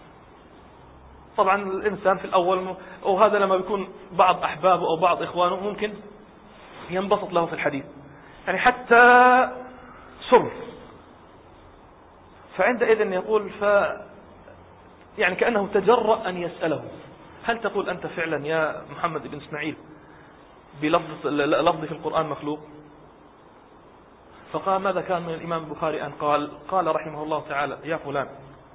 طبعا الإنسان في الأول، وهذا لما بيكون بعض أحبابه أو بعض إخوانه ممكن ينبسط له في الحديث، يعني حتى سر. فعندئذ يقول ف يعني كأنه تجرأ أن يسأله: هل تقول أنت فعلا يا محمد بن إسماعيل بلفظ لفظ في القرآن مخلوق؟ فقال: ماذا كان من الإمام البخاري أن قال قال رحمه الله تعالى: يا فلان،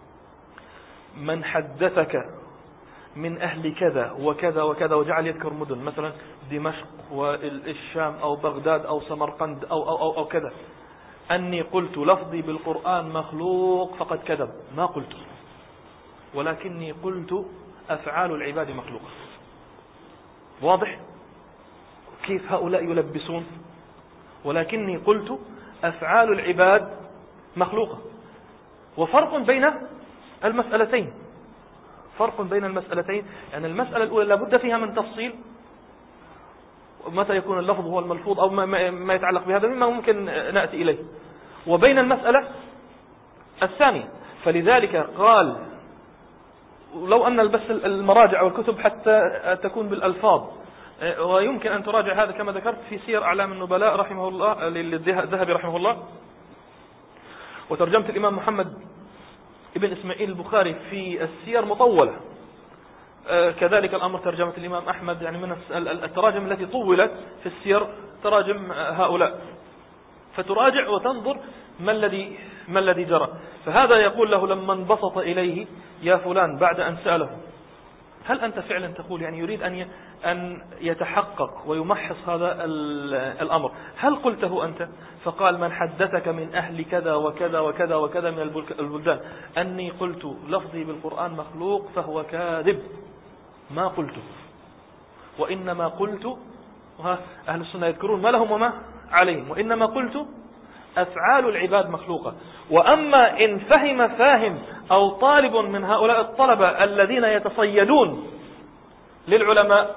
من حدثك من أهل كذا وكذا وكذا، وجعل يذكر مدن مثلا دمشق والشام أو بغداد أو سمرقند أو, أو, أو, أو كذا، أني قلت لفظي بالقرآن مخلوق فقد كذب، ما قلت، ولكني قلت أفعال العباد مخلوقة. واضح كيف هؤلاء يلبسون؟ ولكني قلت أفعال العباد مخلوقة. وفرق بين المسألتين، فرق بين المسألتين يعني المسألة الأولى لابد فيها من تفصيل، متى يكون اللفظ هو الملفوظ أو ما يتعلق بهذا مما ممكن نأتي إليه، وبين المسألة الثانية. فلذلك قال: لو أن بس المراجع والكتب حتى تكون بالألفاظ، ويمكن أن تراجع هذا كما ذكرت في سير أعلام النبلاء رحمه الله للذهبي رحمه الله، وترجمة الإمام محمد ابن إسماعيل البخاري في السير مطولة، كذلك الأمر ترجمة الإمام أحمد، يعني من التراجم التي طولت في السير تراجم هؤلاء، فتراجع وتنظر ما الذي ما الذي جرى. فهذا يقول له لما انبسط إليه: يا فلان، بعد أن سأله: هل أنت فعلا تقول، يعني يريد أن أن يتحقق ويمحص هذا الأمر، هل قلته أنت؟ فقال: من حدثك من أهل كذا وكذا وكذا وكذا من البلدان أني قلت لفظي بالقرآن مخلوق فهو كاذب، ما قلته، وإنما قلت، أهل السنة يذكرون ما لهم وما عليهم، وإنما قلت أفعال العباد مخلوقة. وأما إن فهم فاهم أو طالب من هؤلاء الطلبة الذين يتصيدون للعلماء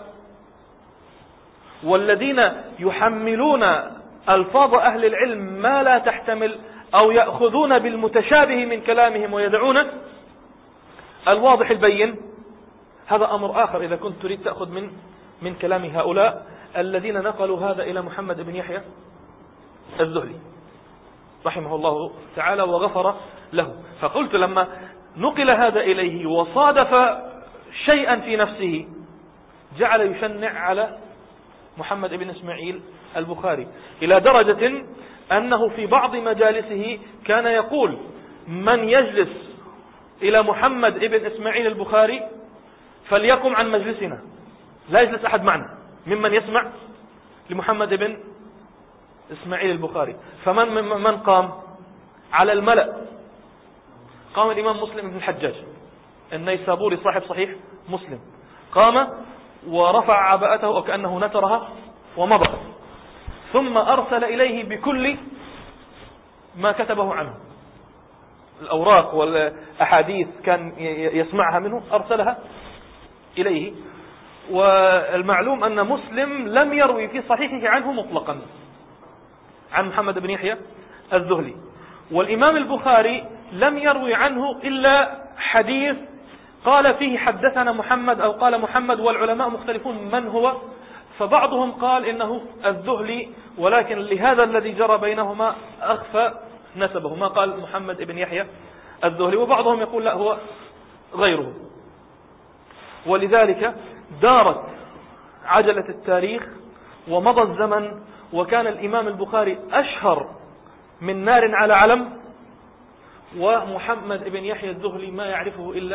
والذين يحملون ألفاظ أهل العلم ما لا تحتمل، أو يأخذون بالمتشابه من كلامهم ويدعون الواضح البين، هذا أمر آخر. إذا كنت تريد تأخذ من من كلام هؤلاء الذين نقلوا هذا إلى محمد بن يحيى الذهلي رحمه الله تعالى وغفر له. فقلت لما نقل هذا إليه وصادف شيئا في نفسه جعل يشنع على محمد بن إسماعيل البخاري، إلى درجة أنه في بعض مجالسه كان يقول: من يجلس إلى محمد بن إسماعيل البخاري فليقم عن مجلسنا، لا يجلس أحد معنا ممن يسمع لمحمد بن إسماعيل البخاري. فمن من قام على الملأ؟ قام الإمام مسلم بن الحجاج النيسابوري صاحب صحيح مسلم، قام ورفع عباءته وكأنه نترها ومضى، ثم أرسل إليه بكل ما كتبه عنه، الأوراق والأحاديث كان يسمعها منه أرسلها إليه. والمعلوم أن مسلم لم يروي في صحيحه عنه مطلقا عن محمد بن يحيى الذهلي، والإمام البخاري لم يروي عنه إلا حديث قال فيه حدثنا محمد أو قال محمد، والعلماء مختلفون من هو، فبعضهم قال إنه الذهلي، ولكن لهذا الذي جرى بينهما أخفى نسبه، ما قال محمد بن يحيى الذهلي، وبعضهم يقول لا هو غيره. ولذلك دارت عجلة التاريخ ومضى الزمن، وكان الإمام البخاري أشهر من نار على علم، ومحمد بن يحيى الذهلي ما يعرفه إلا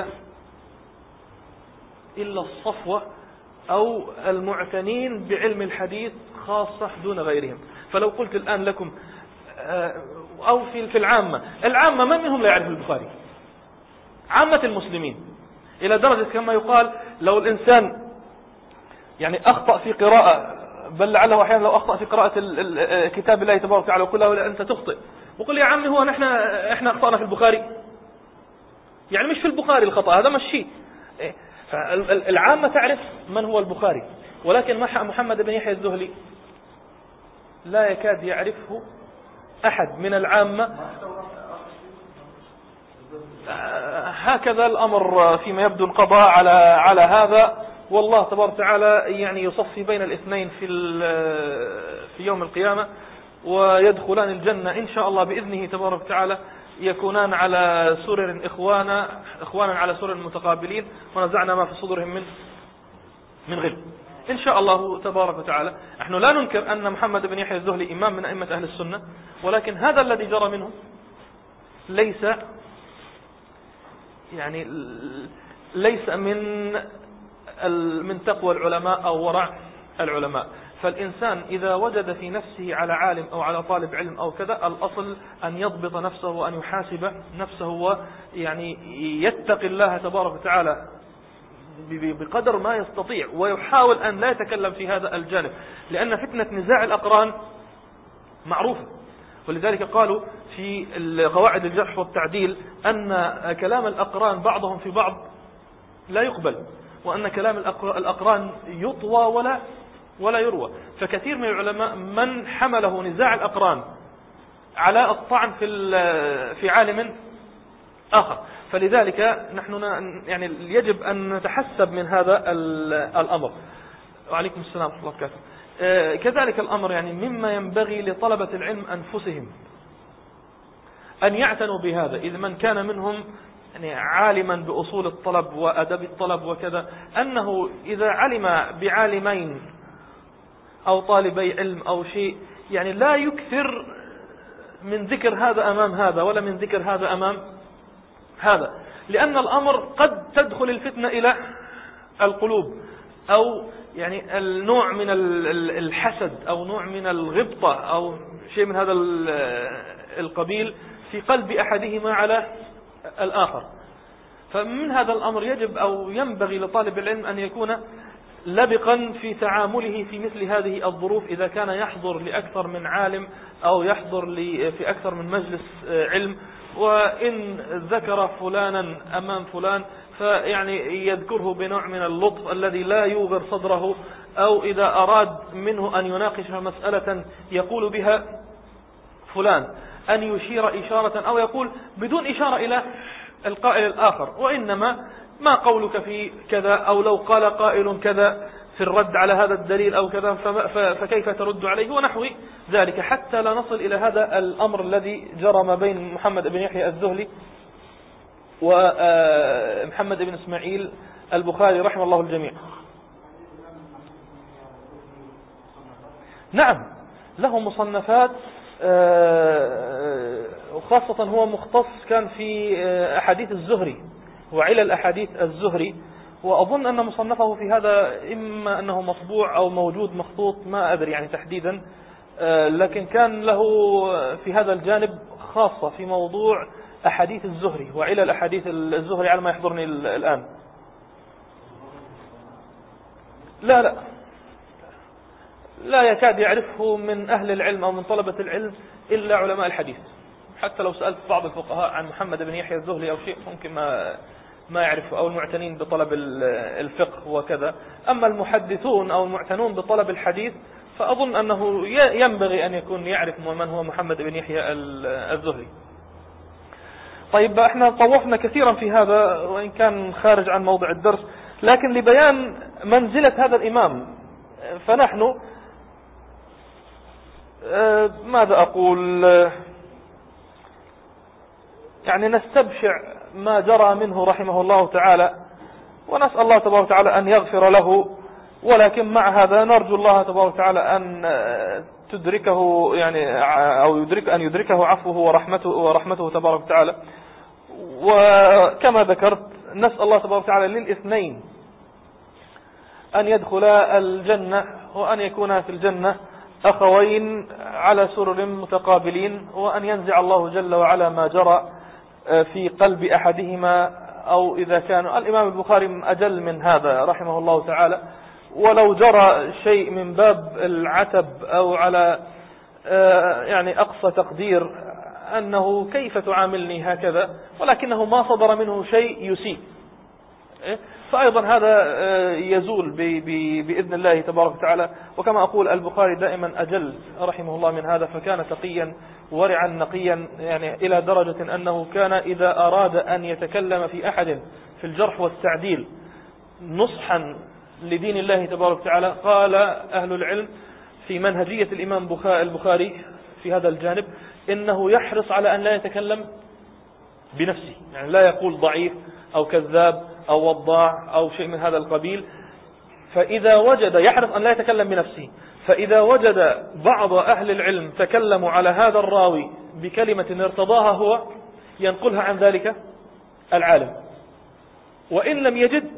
إلا الصفوة أو المعتنين بعلم الحديث خاصة دون غيرهم. فلو قلت الآن لكم أو في في العامة العامة من منهم لا يعرف البخاري؟ عامة المسلمين، إلى درجة كما يقال لو الإنسان يعني أخطأ في قراءة، بل لعله أحيانا لو أخطأ في قراءة كتاب الله تبارك وتعالى وقل له أنت تخطئ، وقل يا عمي هو نحن إحنا أخطأنا في البخاري، يعني مش في البخاري الخطأ، هذا مش شيء. العامة تعرف من هو البخاري، ولكن محمد بن يحيى الذهلي لا يكاد يعرفه أحد من العامة. هكذا الأمر فيما يبدو انقضى على على هذا، والله تبارك وتعالى يعني يصفي بين الاثنين في في يوم القيامة، ويدخلان الجنة إن شاء الله بإذنه تبارك وتعالى، يكونان على سرر إخوانا إخوانا على سرر متقابلين، ونزعنا ما في صدورهم من من غل إن شاء الله تبارك وتعالى. نحن لا ننكر أن محمد بن يحيى الذهلي إمام من أئمة أهل السنة، ولكن هذا الذي جرى منه ليس يعني ليس من من تقوى العلماء أو ورع العلماء. فالإنسان إذا وجد في نفسه على عالم أو على طالب علم أو كذا، الأصل أن يضبط نفسه وأن يحاسب نفسه، ويعني يتقي الله تبارك وتعالى بقدر ما يستطيع، ويحاول أن لا يتكلم في هذا الجانب، لأن فتنة نزاع الأقران معروفة. ولذلك قالوا في قواعد الجرح والتعديل أن كلام الأقران بعضهم في بعض لا يقبل، وأن كلام الأقران يطوى ولا ولا يروى. فكثير من العلماء من حمله نزاع الأقران على الطعن في في عالم آخر. فلذلك نحن يعني يجب أن نتحسب من هذا الأمر. وعليكم السلام ورحمة الله وبركاته. كذلك الأمر يعني مما ينبغي لطلبة العلم أنفسهم أن يعتنوا بهذا، إذ من كان منهم يعني عالما بأصول الطلب وأدب الطلب وكذا، أنه إذا علم بعالمين أو طالبي علم أو شيء، يعني لا يكثر من ذكر هذا أمام هذا ولا من ذكر هذا أمام هذا، لأن الأمر قد تدخل الفتنة إلى القلوب، أو يعني النوع من الحسد أو نوع من الغبطة أو شيء من هذا القبيل في قلب أحدهما على الآخر. فمن هذا الأمر يجب أو ينبغي لطالب العلم أن يكون لبقا في تعامله في مثل هذه الظروف، إذا كان يحضر لأكثر من عالم أو يحضر في أكثر من مجلس علم، وإن ذكر فلانا أمام فلان فيعني يذكره بنوع من اللطف الذي لا يوغر صدره، أو إذا أراد منه أن يناقش مسألة يقول بها فلان أن يشير إشارة، أو يقول بدون إشارة إلى القائل الآخر، وإنما ما قولك في كذا، أو لو قال قائل كذا في الرد على هذا الدليل أو كذا فكيف ترد عليه ونحو ذلك، حتى لا نصل إلى هذا الأمر الذي جرى ما بين محمد بن يحيى الذهلي ومحمد بن إسماعيل البخاري رحمه الله الجميع. نعم له مصنفات، وخاصة هو مختص كان في أحاديث الزهري وعلل أحاديث الزهري، وأظن أن مصنفه في هذا إما أنه مطبوع أو موجود مخطوط، ما أدري يعني تحديدا، لكن كان له في هذا الجانب خاصة في موضوع أحاديث الزهري وعلل أحاديث الزهري على ما يحضرني الآن. لا لا لا يكاد يعرفه من أهل العلم أو من طلبة العلم إلا علماء الحديث. حتى لو سألت بعض الفقهاء عن محمد بن يحيى الذهلي أو شيء ممكن ما ما يعرفه، أو المعتنين بطلب الفقه وكذا. أما المحدثون أو المعتنون بطلب الحديث فأظن أنه ينبغي أن يكون يعرف من هو محمد بن يحيى الذهلي. طيب احنا طوفنا كثيرا في هذا وإن كان خارج عن موضع الدرس، لكن لبيان منزلة هذا الإمام فنحن ماذا أقول يعني نستبشع ما جرى منه رحمه الله تعالى، ونسأل الله تبارك وتعالى أن يغفر له ولكن مع هذا نرجو الله تبارك وتعالى أن تدركه يعني أو يدرك أن يدركه عفوه ورحمته ورحمته تبارك وتعالى. وكما ذكرت نسأل الله تبارك وتعالى للاثنين أن يدخلا الجنة وأن يكونا في الجنة أخوين على سرر متقابلين، وأن ينزع الله جل وعلا ما جرى في قلب أحدهما، أو إذا كان الإمام البخاري أجل من هذا رحمه الله تعالى، ولو جرى شيء من باب العتب أو على يعني أقصى تقدير أنه كيف تعاملني هكذا، ولكنه ما صدر منه شيء يسيء، فأيضا هذا يزول بإذن الله تبارك وتعالى. وكما أقول البخاري دائما أجل رحمه الله من هذا، فكان تقيا ورعا نقيا، يعني إلى درجة أنه كان إذا أراد أن يتكلم في أحد في الجرح والتعديل نصحا لدين الله تبارك وتعالى، قال أهل العلم في منهجية الإمام البخاري في هذا الجانب إنه يحرص على أن لا يتكلم بنفسه، يعني لا يقول ضعيف أو كذاب أو وضاع أو شيء من هذا القبيل. فإذا وجد يحرص أن لا يتكلم بنفسه، فإذا وجد بعض أهل العلم تكلموا على هذا الراوي بكلمة ارتضاها هو ينقلها عن ذلك العالم، وإن لم يجد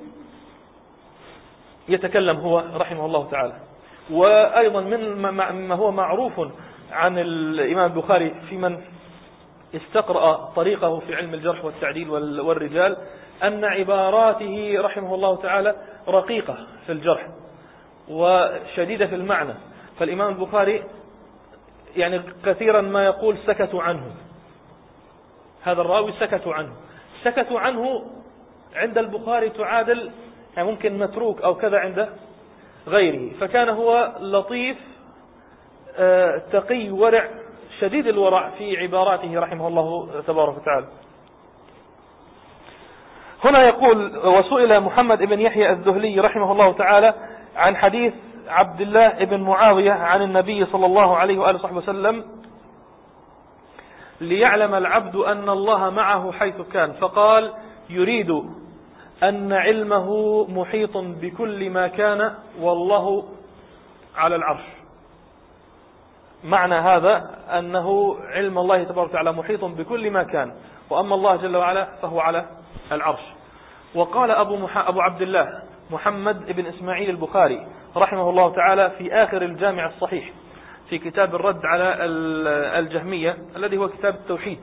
يتكلم هو رحمه الله تعالى. وأيضا من ما هو معروف عن الإمام البخاري في من استقرأ طريقه في علم الجرح والتعديل والرجال أن عباراته رحمه الله تعالى رقيقة في الجرح وشديدة في المعنى. فالإمام البخاري يعني كثيرا ما يقول سكتوا عنه، هذا الراوي سكتوا عنه. سكتوا عنه عند البخاري تعادل يعني ممكن متروك أو كذا عند غيره. فكان هو لطيف تقي ورع شديد الورع في عباراته رحمه الله تبارك وتعالى. هنا يقول: وسئل محمد بن يحيى الذهلي رحمه الله تعالى عن حديث عبد الله بن معاوية عن النبي صلى الله عليه وآله وصحبه وسلم: ليعلم العبد أن الله معه حيث كان، فقال: يريد أن علمه محيط بكل ما كان والله على العرش. معنى هذا أنه علم الله تبارك وتعالى محيط بكل ما كان، وأما الله جل وعلا فهو على العرش. وقال أبو, مح... أبو عبد الله محمد بن إسماعيل البخاري رحمه الله تعالى في آخر الجامع الصحيح في كتاب الرد على الجهمية الذي هو كتاب التوحيد،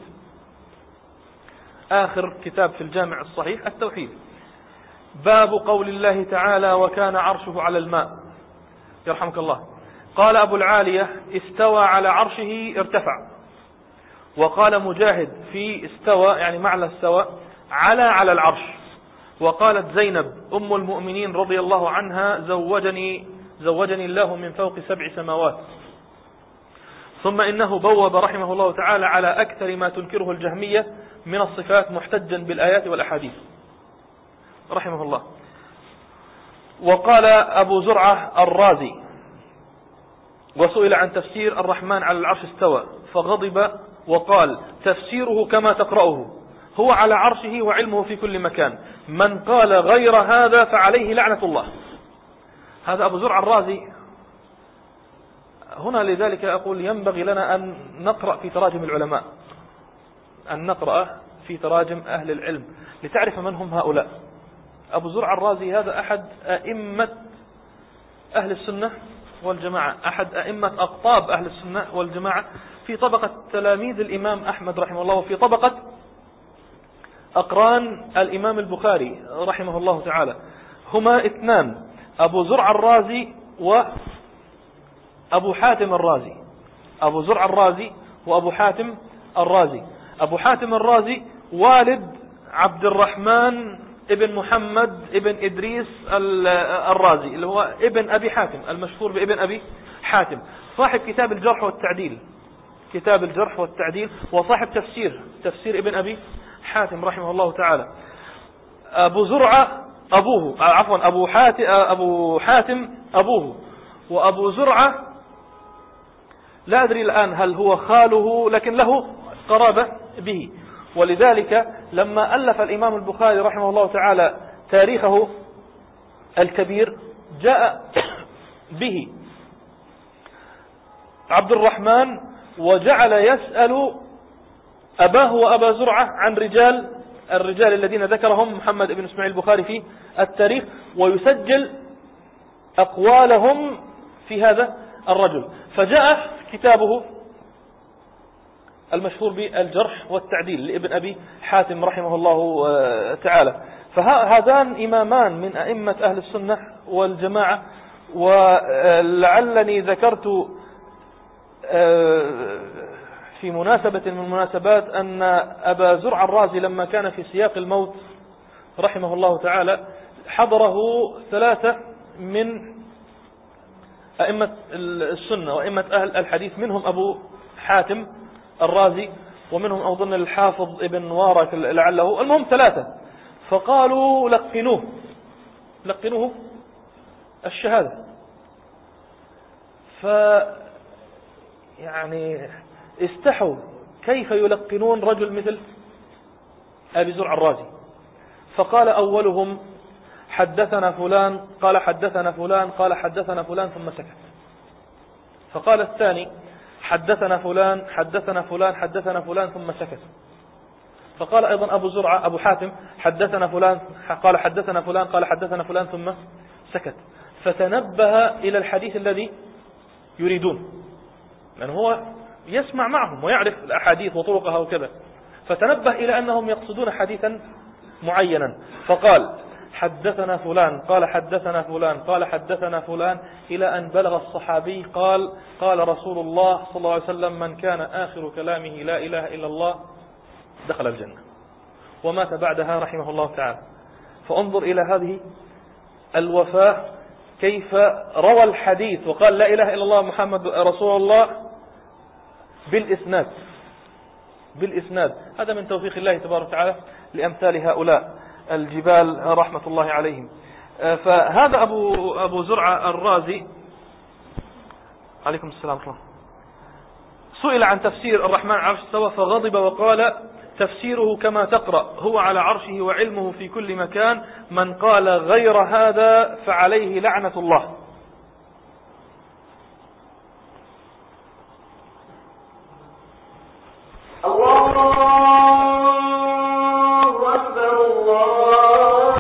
آخر كتاب في الجامع الصحيح التوحيد: باب قول الله تعالى: وكان عرشه على الماء. يرحمك الله. قال أبو العالية: استوى على عرشه ارتفع. وقال مجاهد في استوى يعني معنى استوى على على العرش. وقالت زينب أم المؤمنين رضي الله عنها: زوجني زوجني الله من فوق سبع سماوات. ثم إنه بوب رحمه الله تعالى على أكثر ما تنكره الجهمية من الصفات محتجا بالآيات والأحاديث رحمه الله. وقال أبو زرعة الرازي: وسئل عن تفسير الرحمن على العرش استوى فغضب وقال: تفسيره كما تقرأه، هو على عرشه وعلمه في كل مكان، من قال غير هذا فعليه لعنة الله. هذا أبو زرع الرازي. هنا لذلك أقول ينبغي لنا أن نقرأ في تراجم العلماء، أن نقرأ في تراجم أهل العلم لتعرف من هم هؤلاء. أبو زرع الرازي هذا أحد أئمة أهل السنة والجماعة، أحد أئمة أقطاب أهل السنة والجماعة، في طبقة تلاميذ الإمام أحمد رحمه الله، وفي طبقة أقران الإمام البخاري رحمه الله تعالى. هما اثنان: أبو زرع الرازي وأبو حاتم الرازي. أبو زرع الرازي وأبو حاتم الرازي. أبو حاتم الرازي والد عبد الرحمن ابن محمد ابن إدريس الرازي، اللي هو ابن أبي حاتم المشهور بابن أبي حاتم، صاحب كتاب الجرح والتعديل، كتاب الجرح والتعديل، وصاحب تفسير تفسير ابن أبي حاتم رحمه الله تعالى. أبو زرعة أبوه، عفوا أبو حاتم أبو حاتم أبوه، وأبو زرعة لا أدري الآن هل هو خاله، لكن له قرابة به. ولذلك لما ألف الإمام البخاري رحمه الله تعالى تاريخه الكبير جاء به عبد الرحمن وجعل يسأل أباه وأبا زرعة عن رجال الرجال الذين ذكرهم محمد بن إسماعيل البخاري في التاريخ، ويسجل أقوالهم في هذا الرجل. فجاء كتابه المشهور بالجرح والتعديل لابن أبي حاتم رحمه الله تعالى. فهذان إمامان من أئمة أهل السنة والجماعة. ولعلني ذكرت في مناسبة من المناسبات أن أبا زرع الرازي لما كان في سياق الموت رحمه الله تعالى حضره ثلاثة من أئمة السنة وأئمة أهل الحديث، منهم أبو حاتم الرازي ومنهم أظن الحافظ ابن وارك لعله، المهم ثلاثة. فقالوا لقنوه لقنوه الشهادة. ف يعني استحوا كيف يلقنون رجل مثل أبي زرع الرازي. فقال أولهم حدثنا فلان قال حدثنا فلان قال حدثنا فلان ثم سكت. فقال الثاني حدثنا فلان حدثنا فلان حدثنا فلان ثم سكت. فقال أيضا أبو زرعة أبو حاتم حدثنا فلان قال حدثنا فلان قال حدثنا فلان ثم سكت. فتنبه إلى الحديث الذي يريدون، لأنه هو يسمع معهم ويعرف الأحاديث وطرقها وكذا. فتنبه إلى أنهم يقصدون حديثا معينا، فقال حدثنا فلان قال حدثنا فلان قال حدثنا فلان إلى أن بلغ الصحابي قال قال رسول الله صلى الله عليه وسلم من كان آخر كلامه لا إله إلا الله دخل الجنة، ومات بعدها رحمه الله تعالى. فانظر إلى هذه الوفاة كيف روى الحديث وقال لا إله إلا الله محمد رسول الله بالإسناد بالإسناد. هذا من توفيق الله تبارك وتعالى لأمثال هؤلاء الجبال رحمة الله عليهم. فهذا أبو, أبو زرعة الرازي عليكم السلام ورحمة الله سئل عن تفسير الرحمن على العرش استوى فغضب وقال تفسيره كما تقرأ هو على عرشه وعلمه في كل مكان من قال غير هذا فعليه لعنة الله. الله أكبر الله.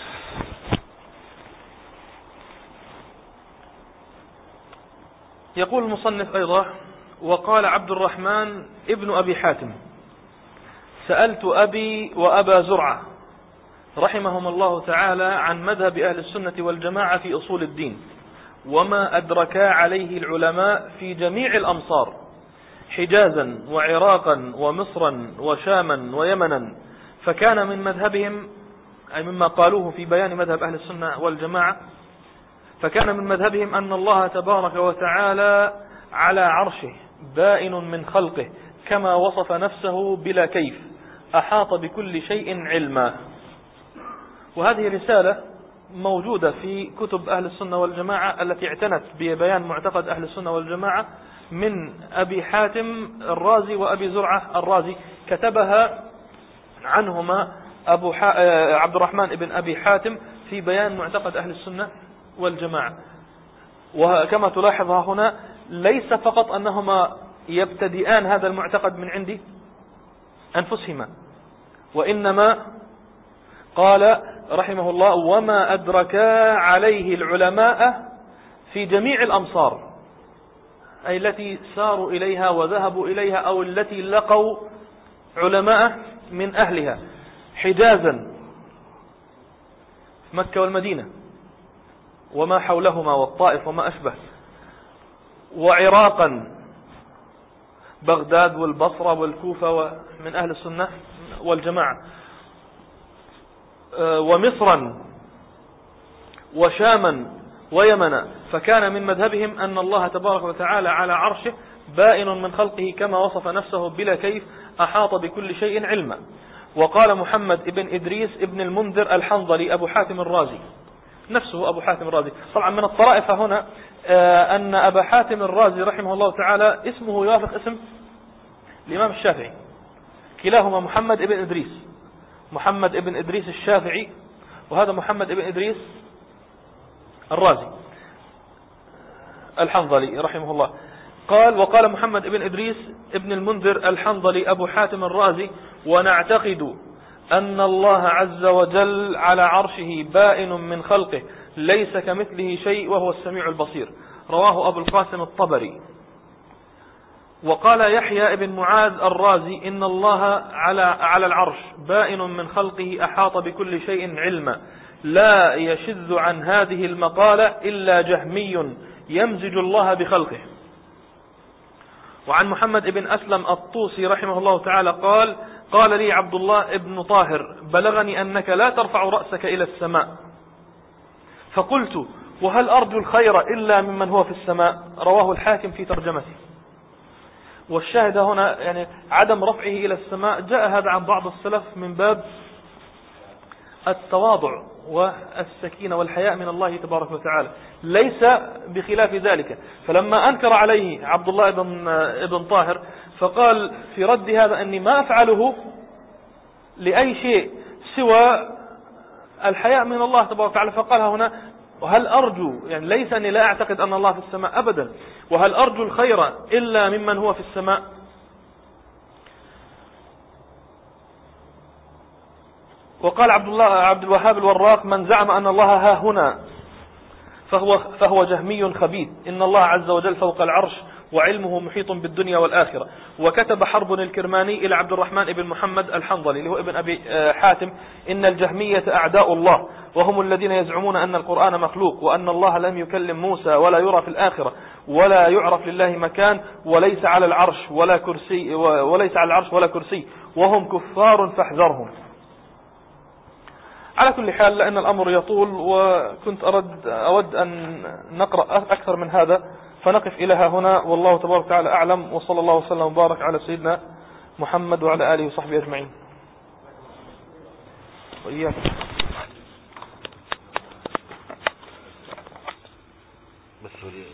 يقول المصنف أيضا وقال عبد الرحمن ابن أبي حاتم سألت أبي وأبا زرعة رحمهم الله تعالى عن مذهب أهل السنة والجماعة في أصول الدين وما أدركا عليه العلماء في جميع الأمصار حجازا وعراقا ومصرا وشاما ويمنا، فكان من مذهبهم أي مما قالوه في بيان مذهب أهل السنة والجماعة فكان من مذهبهم أن الله تبارك وتعالى على عرشه بائن من خلقه كما وصف نفسه بلا كيف أحاط بكل شيء علما. وهذه رسالة موجودة في كتب أهل السنة والجماعة التي اعتنت ببيان معتقد أهل السنة والجماعة من أبي حاتم الرازي وأبي زرعة الرازي، كتبها عنهما أبو عبد الرحمن بن أبي حاتم في بيان معتقد أهل السنة والجماعة. وكما تلاحظها هنا ليس فقط أنهما يبتدئان هذا المعتقد من عند أنفسهما، وإنما قال رحمه الله وما أدركا عليه العلماء في جميع الأمصار، أي التي ساروا إليها وذهبوا إليها أو التي لقوا علماء من أهلها، حجازا مكة والمدينة وما حولهما والطائف وما أشبه، وعراقا بغداد والبصرة والكوفة ومن أهل السنة والجماعة، ومصرا وشاما ويمنا، فكان من مذهبهم أن الله تبارك وتعالى على عرشه بائن من خلقه كما وصف نفسه بلا كيف أحاط بكل شيء علما. وقال محمد بن إدريس ابن المنذر الحنظلي أبو حاتم الرازي نفسه أبو حاتم الرازي. طبعا من الطرائف هنا أن أبا حاتم الرازي رحمه الله تعالى اسمه يوافق اسم الإمام الشافعي، كلاهما محمد بن إدريس، محمد بن إدريس الشافعي، وهذا محمد بن إدريس الرازي الحنظلي رحمه الله. قال: وقال محمد بن إدريس ابن المنذر الحنظلي أبو حاتم الرازي: ونعتقد أن الله عز وجل على عرشه بائن من خلقه ليس كمثله شيء وهو السميع البصير. رواه أبو القاسم الطبري. وقال يحيى بن معاذ الرازي: إن الله على على العرش بائن من خلقه أحاط بكل شيء علما، لا يشذ عن هذه المقالة إلا جهمي يمزج الله بخلقه. وعن محمد بن أسلم الطوسي رحمه الله تعالى قال: قال لي عبد الله بن طاهر: بلغني أنك لا ترفع رأسك إلى السماء. فقلت: وهل أرجو الخير إلا ممن هو في السماء؟ رواه الحاكم في ترجمته. والشاهد هنا يعني عدم رفعه إلى السماء جاء هذا عن بعض السلف من باب التواضع والسكينة والحياء من الله تبارك وتعالى، ليس بخلاف ذلك. فلما أنكر عليه عبد الله بن ابن طاهر فقال في رد هذا: أني ما أفعله لأي شيء سوى الحياء من الله تبارك وتعالى. فقال هنا: وهل أرجو، يعني ليس أني لا أعتقد أن الله في السماء أبدا، وهل أرجو الخير إلا ممن هو في السماء. وقال عبد الله عبد الوهاب الوراق: من زعم أن الله ها هنا فهو فهو جهمي خبيث، إن الله عز وجل فوق العرش وعلمه محيط بالدنيا والآخرة. وكتب حرب الكرماني إلى عبد الرحمن بن محمد الحنظلي اللي هو ابن أبي حاتم: إن الجهمية أعداء الله، وهم الذين يزعمون أن القرآن مخلوق، وأن الله لم يكلم موسى، ولا يرى في الآخرة، ولا يعرف لله مكان، وليس على العرش ولا كرسي وليس على العرش ولا كرسي، وهم كفار فاحذرهم. على كل حال، لأن الأمر يطول وكنت أرد أود أن نقرأ أكثر من هذا، فنقف إليها هنا، والله تبارك وتعالى أعلم، وصلى الله وسلم وبارك على سيدنا محمد وعلى آله وصحبه أجمعين. وإياك. بس